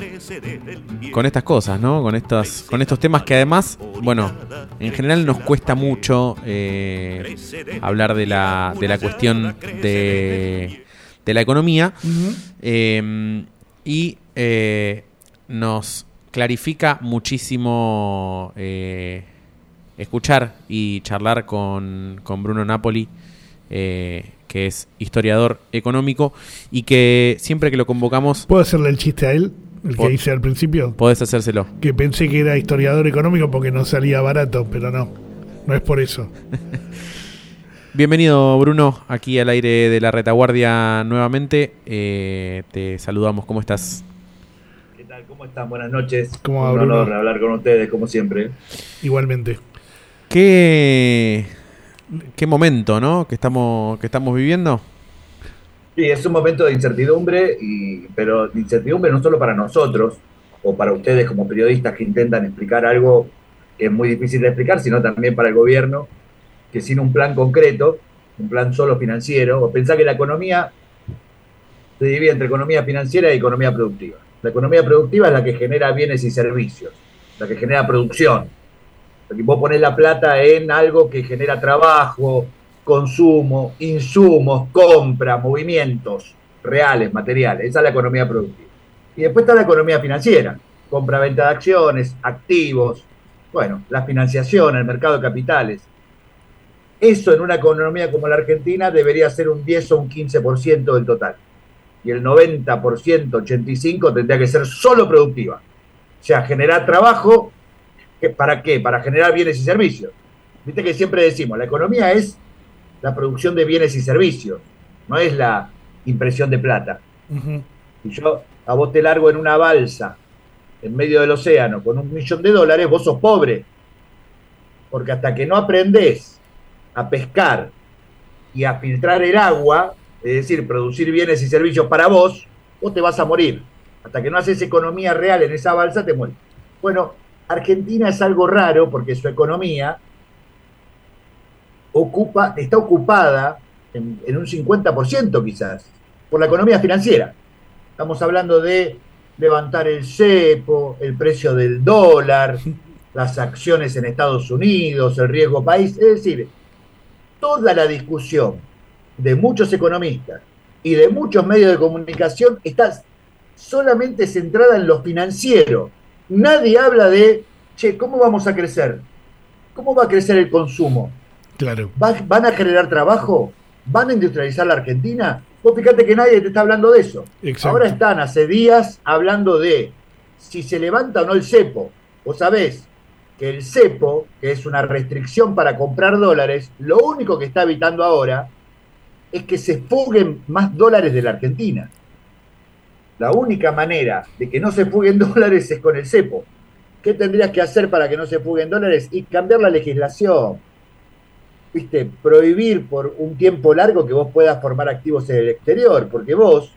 S3: con estas cosas, ¿no? Con estas, con estos temas que además, bueno, en general nos cuesta mucho eh, hablar de la, de la cuestión de... de la economía uh-huh. eh, y eh, nos clarifica muchísimo eh, escuchar y charlar con, con Bruno Napoli, eh, que es historiador económico y que siempre que lo convocamos...
S2: ¿Puedo hacerle el chiste a él? El que hice al principio.
S3: Podés hacérselo.
S2: Que pensé que era historiador económico porque no salía barato, pero no, no es por eso.
S3: Bienvenido, Bruno, aquí al aire de la retaguardia nuevamente. Eh, te saludamos, ¿cómo estás?
S9: ¿Qué tal? ¿Cómo están? Buenas noches.
S2: ¿Cómo va,
S9: Un
S2: Bruno?
S9: honor hablar con ustedes, como siempre.
S2: Igualmente.
S3: ¿Qué, qué momento, ¿no? que estamos, que estamos viviendo?
S9: Sí, es un momento de incertidumbre, y, pero de incertidumbre no solo para nosotros o para ustedes como periodistas que intentan explicar algo que es muy difícil de explicar, sino también para el gobierno, que sin un plan concreto, un plan solo financiero, o pensar que la economía se divide entre economía financiera y economía productiva. La economía productiva es la que genera bienes y servicios, la que genera producción. Porque vos ponés la plata en algo que genera trabajo, consumo, insumos, compra, movimientos reales, materiales. Esa es la economía productiva. Y después está la economía financiera, compra-venta de acciones, activos, bueno, la financiación, el mercado de capitales. Eso en una economía como la Argentina debería ser un diez o un quince por ciento del total. Y el noventa por ciento, ochenta y cinco por ciento tendría que ser solo productiva. O sea, generar trabajo, ¿para qué? Para generar bienes y servicios. Viste que siempre decimos, la economía es la producción de bienes y servicios, no es la impresión de plata. Uh-huh. Si yo a vos te largo en una balsa en medio del océano con un millón de dólares, vos sos pobre. Porque hasta que no aprendés a pescar y a filtrar el agua, es decir, producir bienes y servicios para vos, vos te vas a morir. Hasta que no haces economía real en esa balsa, te mueres. Bueno, Argentina es algo raro porque su economía ocupa, está ocupada en, en un cincuenta por ciento quizás por la economía financiera. Estamos hablando de levantar el cepo, el precio del dólar, las acciones en Estados Unidos, el riesgo país. Es decir, toda la discusión de muchos economistas y de muchos medios de comunicación está solamente centrada en lo financiero. Nadie habla de, che, ¿cómo vamos a crecer? ¿Cómo va a crecer el consumo?
S2: Claro.
S9: ¿Va, ¿Van a generar trabajo? ¿Van a industrializar la Argentina? Vos fíjate que nadie te está hablando de eso.
S2: Exacto.
S9: Ahora están hace días hablando de si se levanta o no el cepo. Vos sabés que el cepo, que es una restricción para comprar dólares, lo único que está evitando ahora es que se fuguen más dólares de la Argentina. La única manera de que no se fuguen dólares es con el cepo. ¿Qué tendrías que hacer para que no se fuguen dólares? Y cambiar la legislación. ¿Viste? Prohibir por un tiempo largo que vos puedas formar activos en el exterior, porque vos,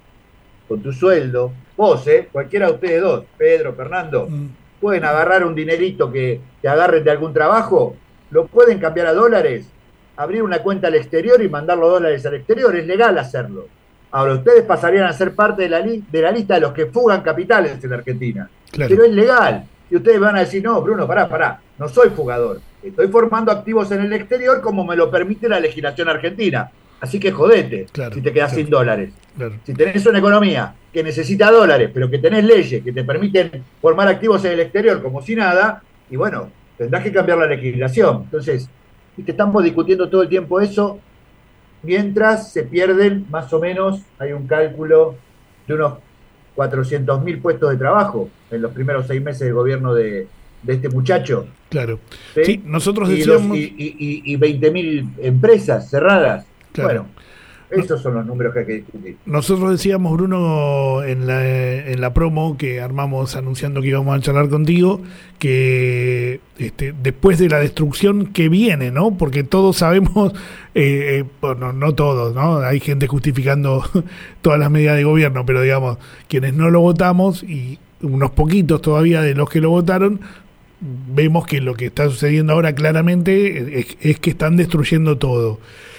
S9: con tu sueldo, vos, ¿eh? Cualquiera de ustedes dos, Pedro, Fernando, mm. pueden agarrar un dinerito que te agarren de algún trabajo, lo pueden cambiar a dólares, abrir una cuenta al exterior y mandar los dólares al exterior, es legal hacerlo. Ahora, ustedes pasarían a ser parte de la, li- de la lista de los que fugan capitales en la Argentina, claro. Pero es legal. Y ustedes van a decir, no, Bruno, pará, pará, no soy fugador. Estoy formando activos en el exterior como me lo permite la legislación argentina. Así que jodete, claro, si te quedas claro, sin dólares. Claro. Si tenés una economía que necesita dólares, pero que tenés leyes que te permiten formar activos en el exterior como si nada, y bueno, tendrás que cambiar la legislación. Entonces, ¿viste? Estamos discutiendo todo el tiempo eso, mientras se pierden más o menos, hay un cálculo de unos cuatrocientos mil puestos de trabajo en los primeros seis meses del gobierno de, de este muchacho.
S2: Claro. Sí, sí nosotros
S9: y
S2: decíamos...
S9: Los, y, y, y veinte mil empresas cerradas. Claro. Bueno, esos son los números que hay que discutir.
S2: Nosotros decíamos, Bruno, en la, en la promo que armamos anunciando que íbamos a charlar contigo, que este, después de la destrucción que viene, ¿no? Porque todos sabemos, eh, eh, bueno, no todos, ¿no? Hay gente justificando todas las medidas de gobierno, pero digamos, quienes no lo votamos y unos poquitos todavía de los que lo votaron, vemos que lo que está sucediendo ahora claramente es, es que están destruyendo todo.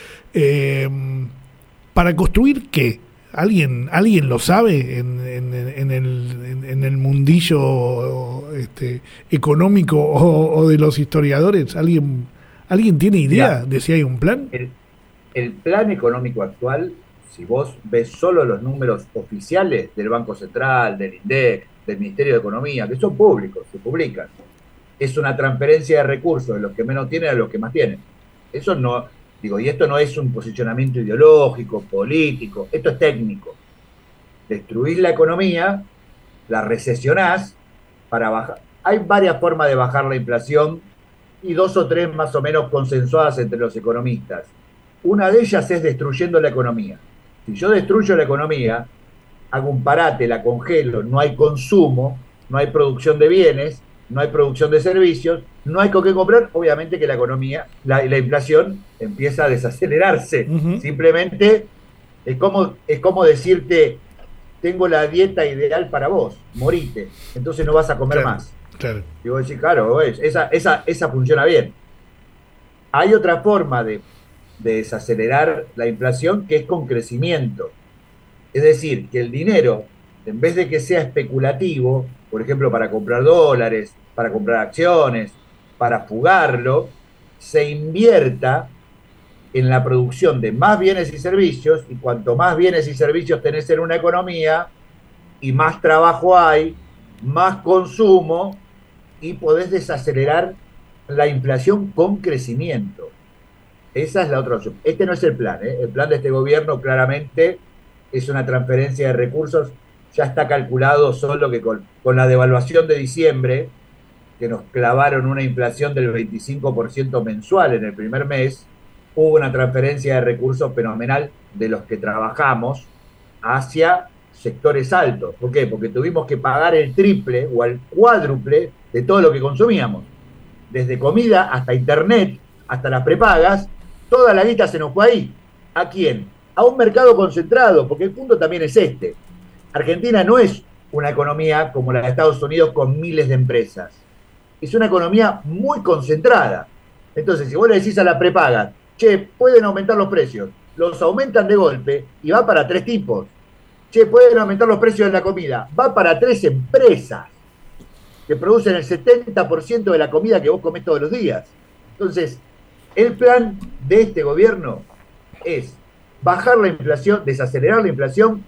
S2: Eh, ¿Para construir qué? ¿Alguien alguien lo sabe en, en, en, el, en, en el mundillo este, económico o, o de los historiadores? ¿Alguien alguien tiene idea Mira, de si hay un plan?
S9: El, el plan económico actual, si vos ves solo los números oficiales del Banco Central, del INDEC, del Ministerio de Economía, que son públicos, se publican, es una transferencia de recursos de los que menos tienen a los que más tienen. Eso no... Digo, y esto no es un posicionamiento ideológico, político, esto es técnico. Destruís la economía, la recesionás para bajar. Hay varias formas de bajar la inflación y dos o tres más o menos consensuadas entre los economistas. Una de ellas es destruyendo la economía. Si yo destruyo la economía, hago un parate, la congelo, no hay consumo, no hay producción de bienes, no hay producción de servicios, no hay con qué comprar, obviamente que la economía, la, la inflación empieza a desacelerarse. Uh-huh. Simplemente es como, es como decirte, tengo la dieta ideal para vos, morite, entonces no vas a comer claro, más. Claro. Y vos decís, claro, esa, esa, esa funciona bien. Hay otra forma de, de desacelerar la inflación que es con crecimiento. Es decir, que el dinero, en vez de que sea especulativo, por ejemplo, para comprar dólares, para comprar acciones, para fugarlo, se invierta en la producción de más bienes y servicios, y cuanto más bienes y servicios tenés en una economía, y más trabajo hay, más consumo, y podés desacelerar la inflación con crecimiento. Esa es la otra opción. Este no es el plan, ¿eh? El plan de este gobierno claramente es una transferencia de recursos. Ya está calculado solo que con, con la devaluación de diciembre, que nos clavaron una inflación del veinticinco por ciento mensual en el primer mes, hubo una transferencia de recursos fenomenal de los que trabajamos hacia sectores altos. ¿Por qué? Porque tuvimos que pagar el triple o el cuádruple de todo lo que consumíamos. Desde comida hasta internet, hasta las prepagas, toda la guita se nos fue ahí. ¿A quién? A un mercado concentrado, porque el punto también es este. Argentina no es una economía como la de Estados Unidos con miles de empresas. Es una economía muy concentrada. Entonces, si vos le decís a la prepaga, che, pueden aumentar los precios, los aumentan de golpe y va para tres tipos. Che, pueden aumentar los precios de la comida, va para tres empresas que producen el setenta por ciento de la comida que vos comés todos los días. Entonces, el plan de este gobierno es bajar la inflación, desacelerar la inflación,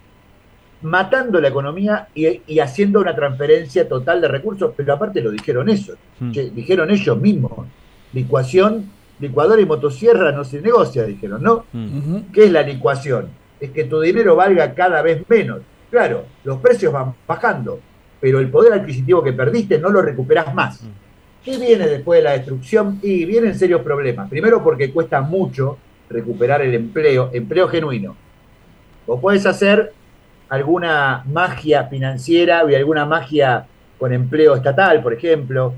S9: matando la economía y, y haciendo una transferencia total de recursos, pero aparte lo dijeron eso, hmm. che, dijeron ellos mismos, licuación, licuadora y motosierra no se negocia, dijeron, ¿no? Hmm. ¿Qué es la licuación? Es que tu dinero valga cada vez menos. Claro, los precios van bajando, pero el poder adquisitivo que perdiste no lo recuperás más. Hmm. ¿Qué viene después de la destrucción? Y vienen serios problemas. Primero porque cuesta mucho recuperar el empleo, empleo genuino. Vos podés hacer alguna magia financiera y alguna magia con empleo estatal, por ejemplo,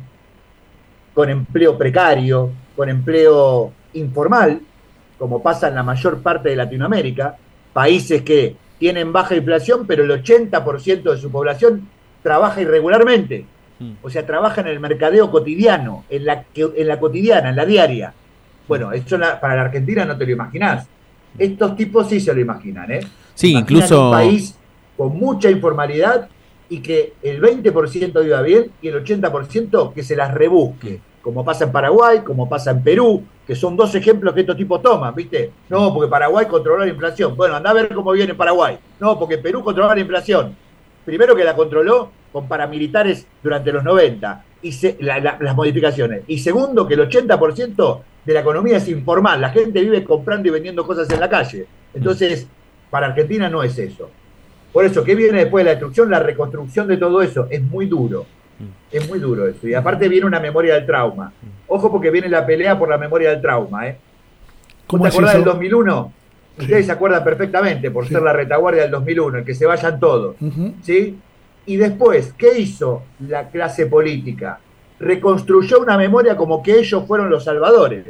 S9: con empleo precario, con empleo informal, como pasa en la mayor parte de Latinoamérica, países que tienen baja inflación, pero el ochenta por ciento de su población trabaja irregularmente, o sea, trabaja en el mercadeo cotidiano, en la, en la cotidiana, en la diaria. Bueno, eso la, para la Argentina no te lo imaginás. Estos tipos sí se lo imaginan, ¿eh?
S3: Sí,
S9: imaginan
S3: incluso
S9: un país con mucha informalidad y que el veinte por ciento viva bien y el ochenta por ciento que se las rebusque, como pasa en Paraguay, como pasa en Perú, que son dos ejemplos que estos tipos toman, ¿viste? No, porque Paraguay controló la inflación. Bueno, andá a ver cómo viene Paraguay. No, porque Perú controló la inflación. Primero que la controló con paramilitares durante los noventa, y se, la, la, las modificaciones. Y segundo, que el ochenta por ciento de la economía es informal. La gente vive comprando y vendiendo cosas en la calle. Entonces, para Argentina no es eso. Por eso, ¿qué viene después de la destrucción? La reconstrucción de todo eso. Es muy duro. Es muy duro eso. Y aparte viene una memoria del trauma. Ojo porque viene la pelea por la memoria del trauma, ¿eh? ¿Cómo te acordás del dos mil uno? Sí. Ustedes se acuerdan perfectamente, por sí. ser la retaguardia del dos mil uno, el que se vayan todos. Uh-huh. ¿Sí? Y después, ¿qué hizo la clase política? Reconstruyó una memoria como que ellos fueron los salvadores.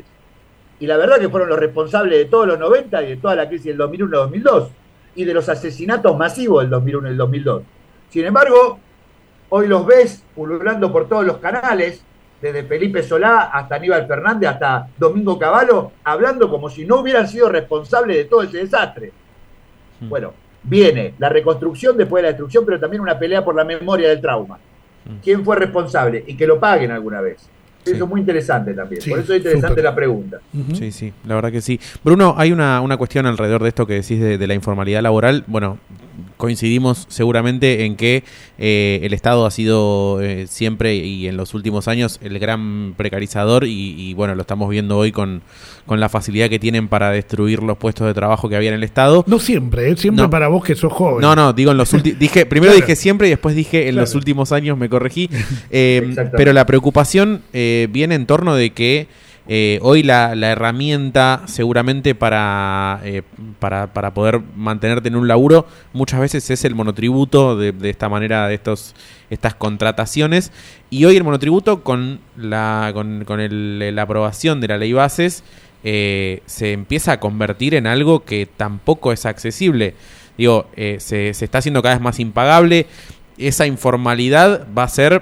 S9: Y la verdad que fueron los responsables de todos los noventa y de toda la crisis del dos mil uno dos mil dos. Y de los asesinatos masivos del dos mil uno y del dos mil dos. Sin embargo, hoy los ves pululando por todos los canales, desde Felipe Solá hasta Aníbal Fernández, hasta Domingo Cavallo, hablando como si no hubieran sido responsables de todo ese desastre. Mm. Bueno, viene la reconstrucción después de la destrucción, pero también una pelea por la memoria del trauma. Mm. ¿Quién fue responsable? Y que lo paguen alguna vez. Sí. Eso es muy interesante también. Sí, por eso es interesante super. La pregunta.
S3: Uh-huh. Sí, sí, la verdad que sí. Bruno, hay una, una cuestión alrededor de esto que decís de, de la informalidad laboral. Bueno, coincidimos seguramente en que eh, el Estado ha sido eh, siempre y en los últimos años el gran precarizador y, y bueno, lo estamos viendo hoy con, con la facilidad que tienen para destruir los puestos de trabajo que había en el Estado.
S2: No siempre, ¿eh? Siempre no. Para vos que sos joven.
S3: No, no, digo en los últimos, dije primero claro. dije siempre y después dije en claro. los últimos años me corregí, eh, pero la preocupación eh, viene en torno de que Eh, hoy la, la herramienta seguramente para, eh, para para poder mantenerte en un laburo muchas veces es el monotributo de, de esta manera, de estos estas contrataciones, y hoy el monotributo con la con, con el, la aprobación de la ley bases eh, se empieza a convertir en algo que tampoco es accesible. Digo, eh, se, se está haciendo cada vez más impagable. Esa informalidad va a ser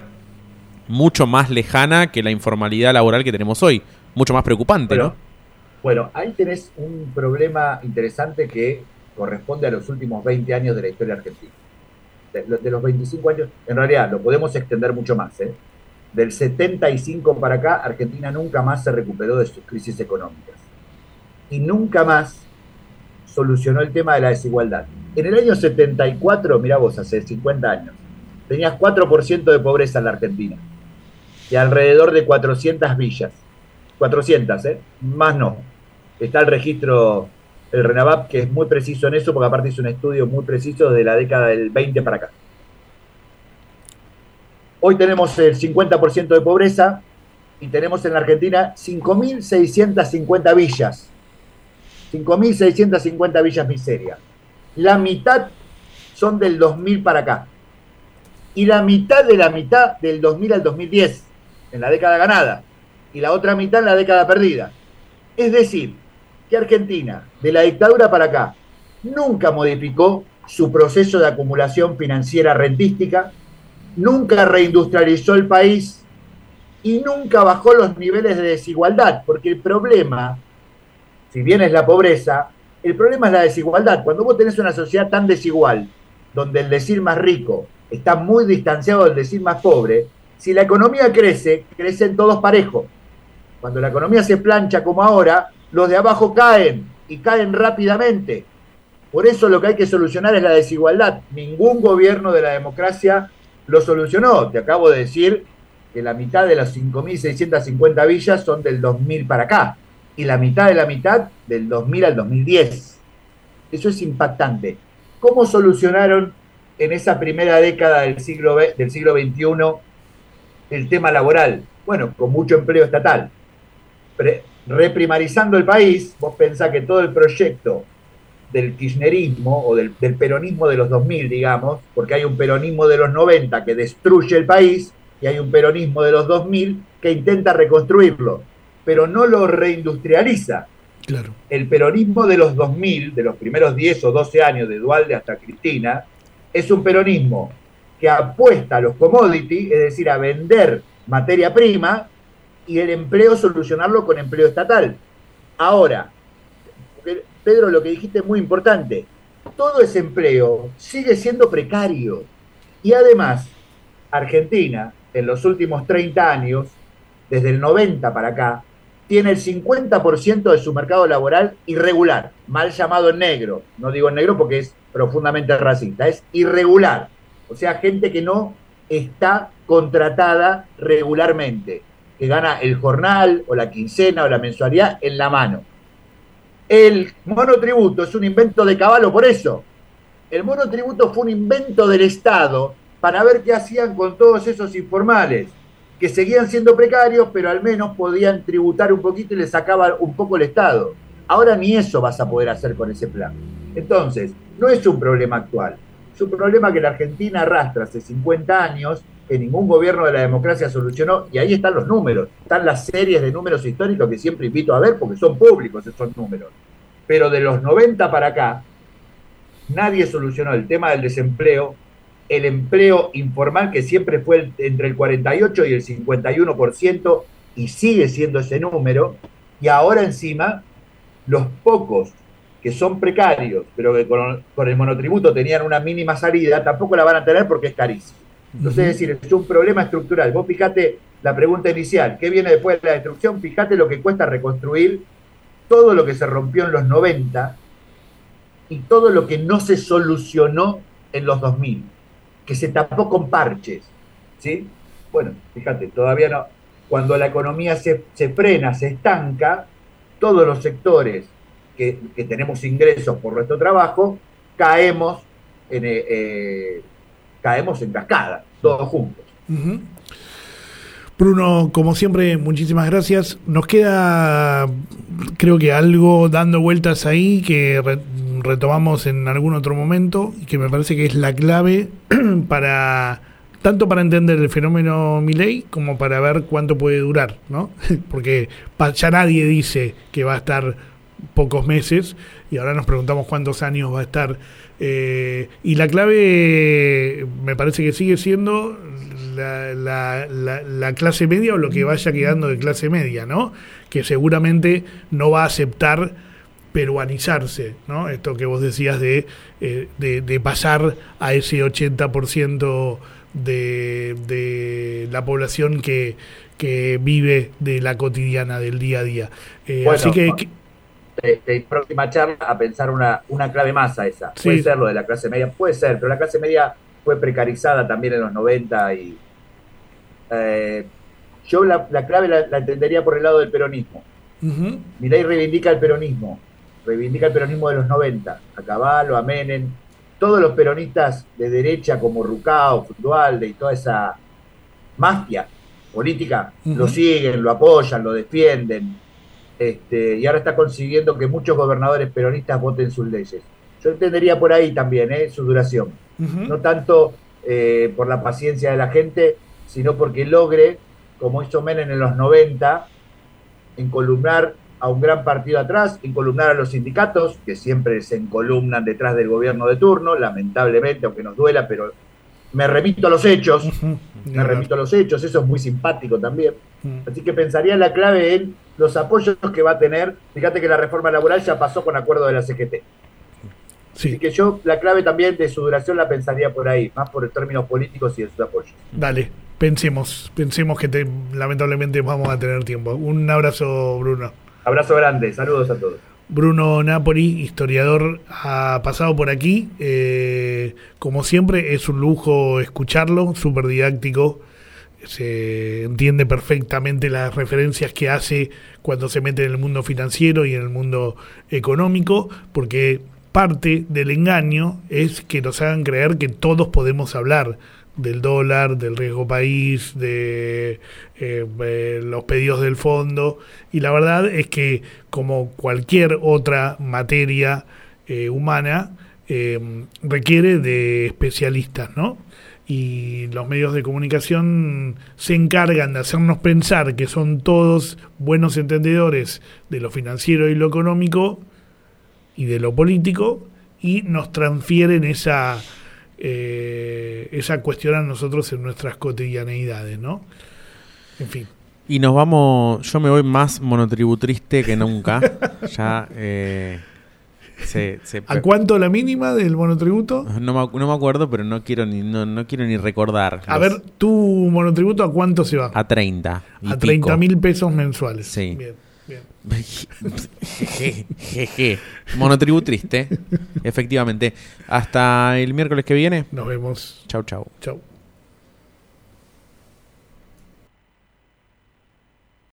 S3: mucho más lejana que la informalidad laboral que tenemos hoy. Mucho más preocupante,
S9: bueno,
S3: ¿no?
S9: Bueno, ahí tenés un problema interesante que corresponde a los últimos veinte años de la historia argentina. De, de los veinticinco años, en realidad lo podemos extender mucho más, ¿eh? Del setenta y cinco para acá, Argentina nunca más se recuperó de sus crisis económicas. Y nunca más solucionó el tema de la desigualdad. En el año setenta y cuatro, mirá vos, hace cincuenta años, tenías cuatro por ciento de pobreza en la Argentina. Y alrededor de cuatrocientas villas. cuatrocientas, ¿eh? Más no. Está el registro, el RENAVAP, que es muy preciso en eso, porque aparte hizo un estudio muy preciso de la década del veinte para acá. Hoy tenemos el cincuenta por ciento de pobreza y tenemos en la Argentina cinco mil seiscientas cincuenta villas. cinco mil seiscientas cincuenta villas miseria. La mitad son del dos mil para acá. Y la mitad de la mitad del dos mil al dos mil diez, en la década ganada. Y la otra mitad en la década perdida. Es decir, que Argentina, de la dictadura para acá, nunca modificó su proceso de acumulación financiera rentística, nunca reindustrializó el país y nunca bajó los niveles de desigualdad, porque el problema, si bien es la pobreza, el problema es la desigualdad. Cuando vos tenés una sociedad tan desigual, donde el decir más rico está muy distanciado del decir más pobre, si la economía crece, crecen todos parejos. Cuando la economía se plancha como ahora, los de abajo caen, y caen rápidamente. Por eso lo que hay que solucionar es la desigualdad. Ningún gobierno de la democracia lo solucionó. Te acabo de decir que la mitad de las cinco mil seiscientas cincuenta villas son del dos mil para acá, y la mitad de la mitad del dos mil al dos mil diez. Eso es impactante. ¿Cómo solucionaron en esa primera década del siglo, del siglo veintiuno el tema laboral? Bueno, con mucho empleo estatal. Pre- reprimarizando el país, vos pensás que todo el proyecto del kirchnerismo o del, del peronismo de los dos mil, digamos, porque hay un peronismo de los noventa que destruye el país y hay un peronismo de los dos mil que intenta reconstruirlo, pero no lo reindustrializa.
S2: Claro.
S9: El peronismo de los dos mil, de los primeros diez o doce años de Duhalde hasta Cristina, es un peronismo que apuesta a los commodities, es decir, a vender materia prima, y el empleo solucionarlo con empleo estatal. Ahora, Pedro, lo que dijiste es muy importante. Todo ese empleo sigue siendo precario. Y además, Argentina, en los últimos treinta años, desde el noventa para acá, tiene el cincuenta por ciento de su mercado laboral irregular, mal llamado en negro. No digo en negro porque es profundamente racista, es irregular. O sea, gente que no está contratada regularmente, que gana el jornal o la quincena o la mensualidad en la mano. El monotributo es un invento de Cavallo por eso. El monotributo fue un invento del Estado para ver qué hacían con todos esos informales, que seguían siendo precarios, pero al menos podían tributar un poquito y les sacaba un poco el Estado. Ahora ni eso vas a poder hacer con ese plan. Entonces, no es un problema actual. Es un problema que la Argentina arrastra hace cincuenta años, que ningún gobierno de la democracia solucionó, y ahí están los números, están las series de números históricos que siempre invito a ver porque son públicos esos números. Pero de los noventa para acá, nadie solucionó el tema del desempleo, el empleo informal, que siempre fue el, entre el cuarenta y ocho y el cincuenta y uno por ciento, y sigue siendo ese número, y ahora encima, los pocos que son precarios, pero que con, con el monotributo tenían una mínima salida, tampoco la van a tener porque es carísimo. Entonces, uh-huh. es decir, es un problema estructural. Vos fijate la pregunta inicial, ¿qué viene después de la destrucción? Fijate lo que cuesta reconstruir todo lo que se rompió en los noventa y todo lo que no se solucionó en los dos mil, que se tapó con parches, ¿sí? Bueno, fíjate, todavía no. Cuando la economía se, se frena, se estanca, todos los sectores que, que tenemos ingresos por nuestro trabajo, caemos en... Eh, eh, caemos en cascada, todos juntos.
S2: Uh-huh. Bruno, como siempre, muchísimas gracias. Nos queda, creo que algo dando vueltas ahí que re- retomamos en algún otro momento y que me parece que es la clave para tanto para entender el fenómeno Milei como para ver cuánto puede durar, ¿no? Porque ya nadie dice que va a estar pocos meses y ahora nos preguntamos cuántos años va a estar. Eh, y la clave me parece que sigue siendo la, la, la, la clase media o lo que vaya quedando de clase media, ¿no? Que seguramente no va a aceptar peruanizarse, ¿no? Esto que vos decías de, eh, de, de pasar a ese ochenta por ciento de, de la población que, que vive de la cotidiana, del día a día. Eh,
S9: bueno,
S2: así que... que
S9: De, de próxima charla a pensar una, una clave más a esa.
S2: Sí.
S9: Puede ser lo de la clase media, puede ser, pero la clase media fue precarizada también en los noventa y eh, yo la, la clave la, la entendería por el lado del peronismo.
S2: uh-huh.
S9: Milei reivindica el peronismo, reivindica el peronismo de los noventa, a Cavallo, a Menem, todos los peronistas de derecha como Rucao, Duhalde y toda esa mafia política
S2: uh-huh.
S9: lo siguen, lo apoyan, lo defienden. Este, y ahora está consiguiendo que muchos gobernadores peronistas voten sus leyes. Yo entendería por ahí también ¿eh? su duración.
S2: Uh-huh.
S9: No tanto eh, por la paciencia de la gente, sino porque logre, como hizo Menem en los noventa, encolumnar a un gran partido atrás, encolumnar a los sindicatos, que siempre se encolumnan detrás del gobierno de turno, lamentablemente, aunque nos duela, pero me remito a los hechos,
S2: Ujú.
S9: me remito a los hechos, eso es muy simpático también. Así que pensaría la clave en los apoyos que va a tener. Fíjate que la reforma laboral ya pasó con acuerdo de la C G T.
S2: Sí.
S9: Así que yo la clave también de su duración la pensaría por ahí, más por términos políticos y de sus apoyos.
S2: Dale, pensemos, pensemos que te, lamentablemente vamos a tener tiempo. Un abrazo, Bruno.
S9: Abrazo grande, saludos a todos.
S2: Bruno Napoli, historiador, ha pasado por aquí. Eh, como siempre, es un lujo escucharlo, súper didáctico. Se entiende perfectamente las referencias que hace cuando se mete en el mundo financiero y en el mundo económico, porque parte del engaño es que nos hagan creer que todos podemos hablar del dólar, del riesgo país, de eh, eh, los pedidos del fondo, y la verdad es que como cualquier otra materia eh, humana eh, requiere de especialistas, ¿no? Y los medios de comunicación se encargan de hacernos pensar que son todos buenos entendedores de lo financiero y lo económico y de lo político, y nos transfieren esa eh, esa cuestión a nosotros en nuestras cotidianeidades, ¿no? En fin.
S3: Y nos vamos, yo me voy más monotributriste que nunca. Ya eh, se, se,
S2: ¿A cuánto la mínima del monotributo?
S3: No me, no me acuerdo, pero no quiero ni no, no quiero ni recordar.
S2: A
S3: los,
S2: ver, ¿tu monotributo a cuánto se va?
S3: A treinta.
S2: A treinta mil pesos mensuales.
S3: Sí.
S2: Bien, bien.
S3: Jeje, jeje. Monotributriste, efectivamente. Hasta el miércoles que viene.
S2: Nos vemos.
S3: Chau, chau.
S2: Chau.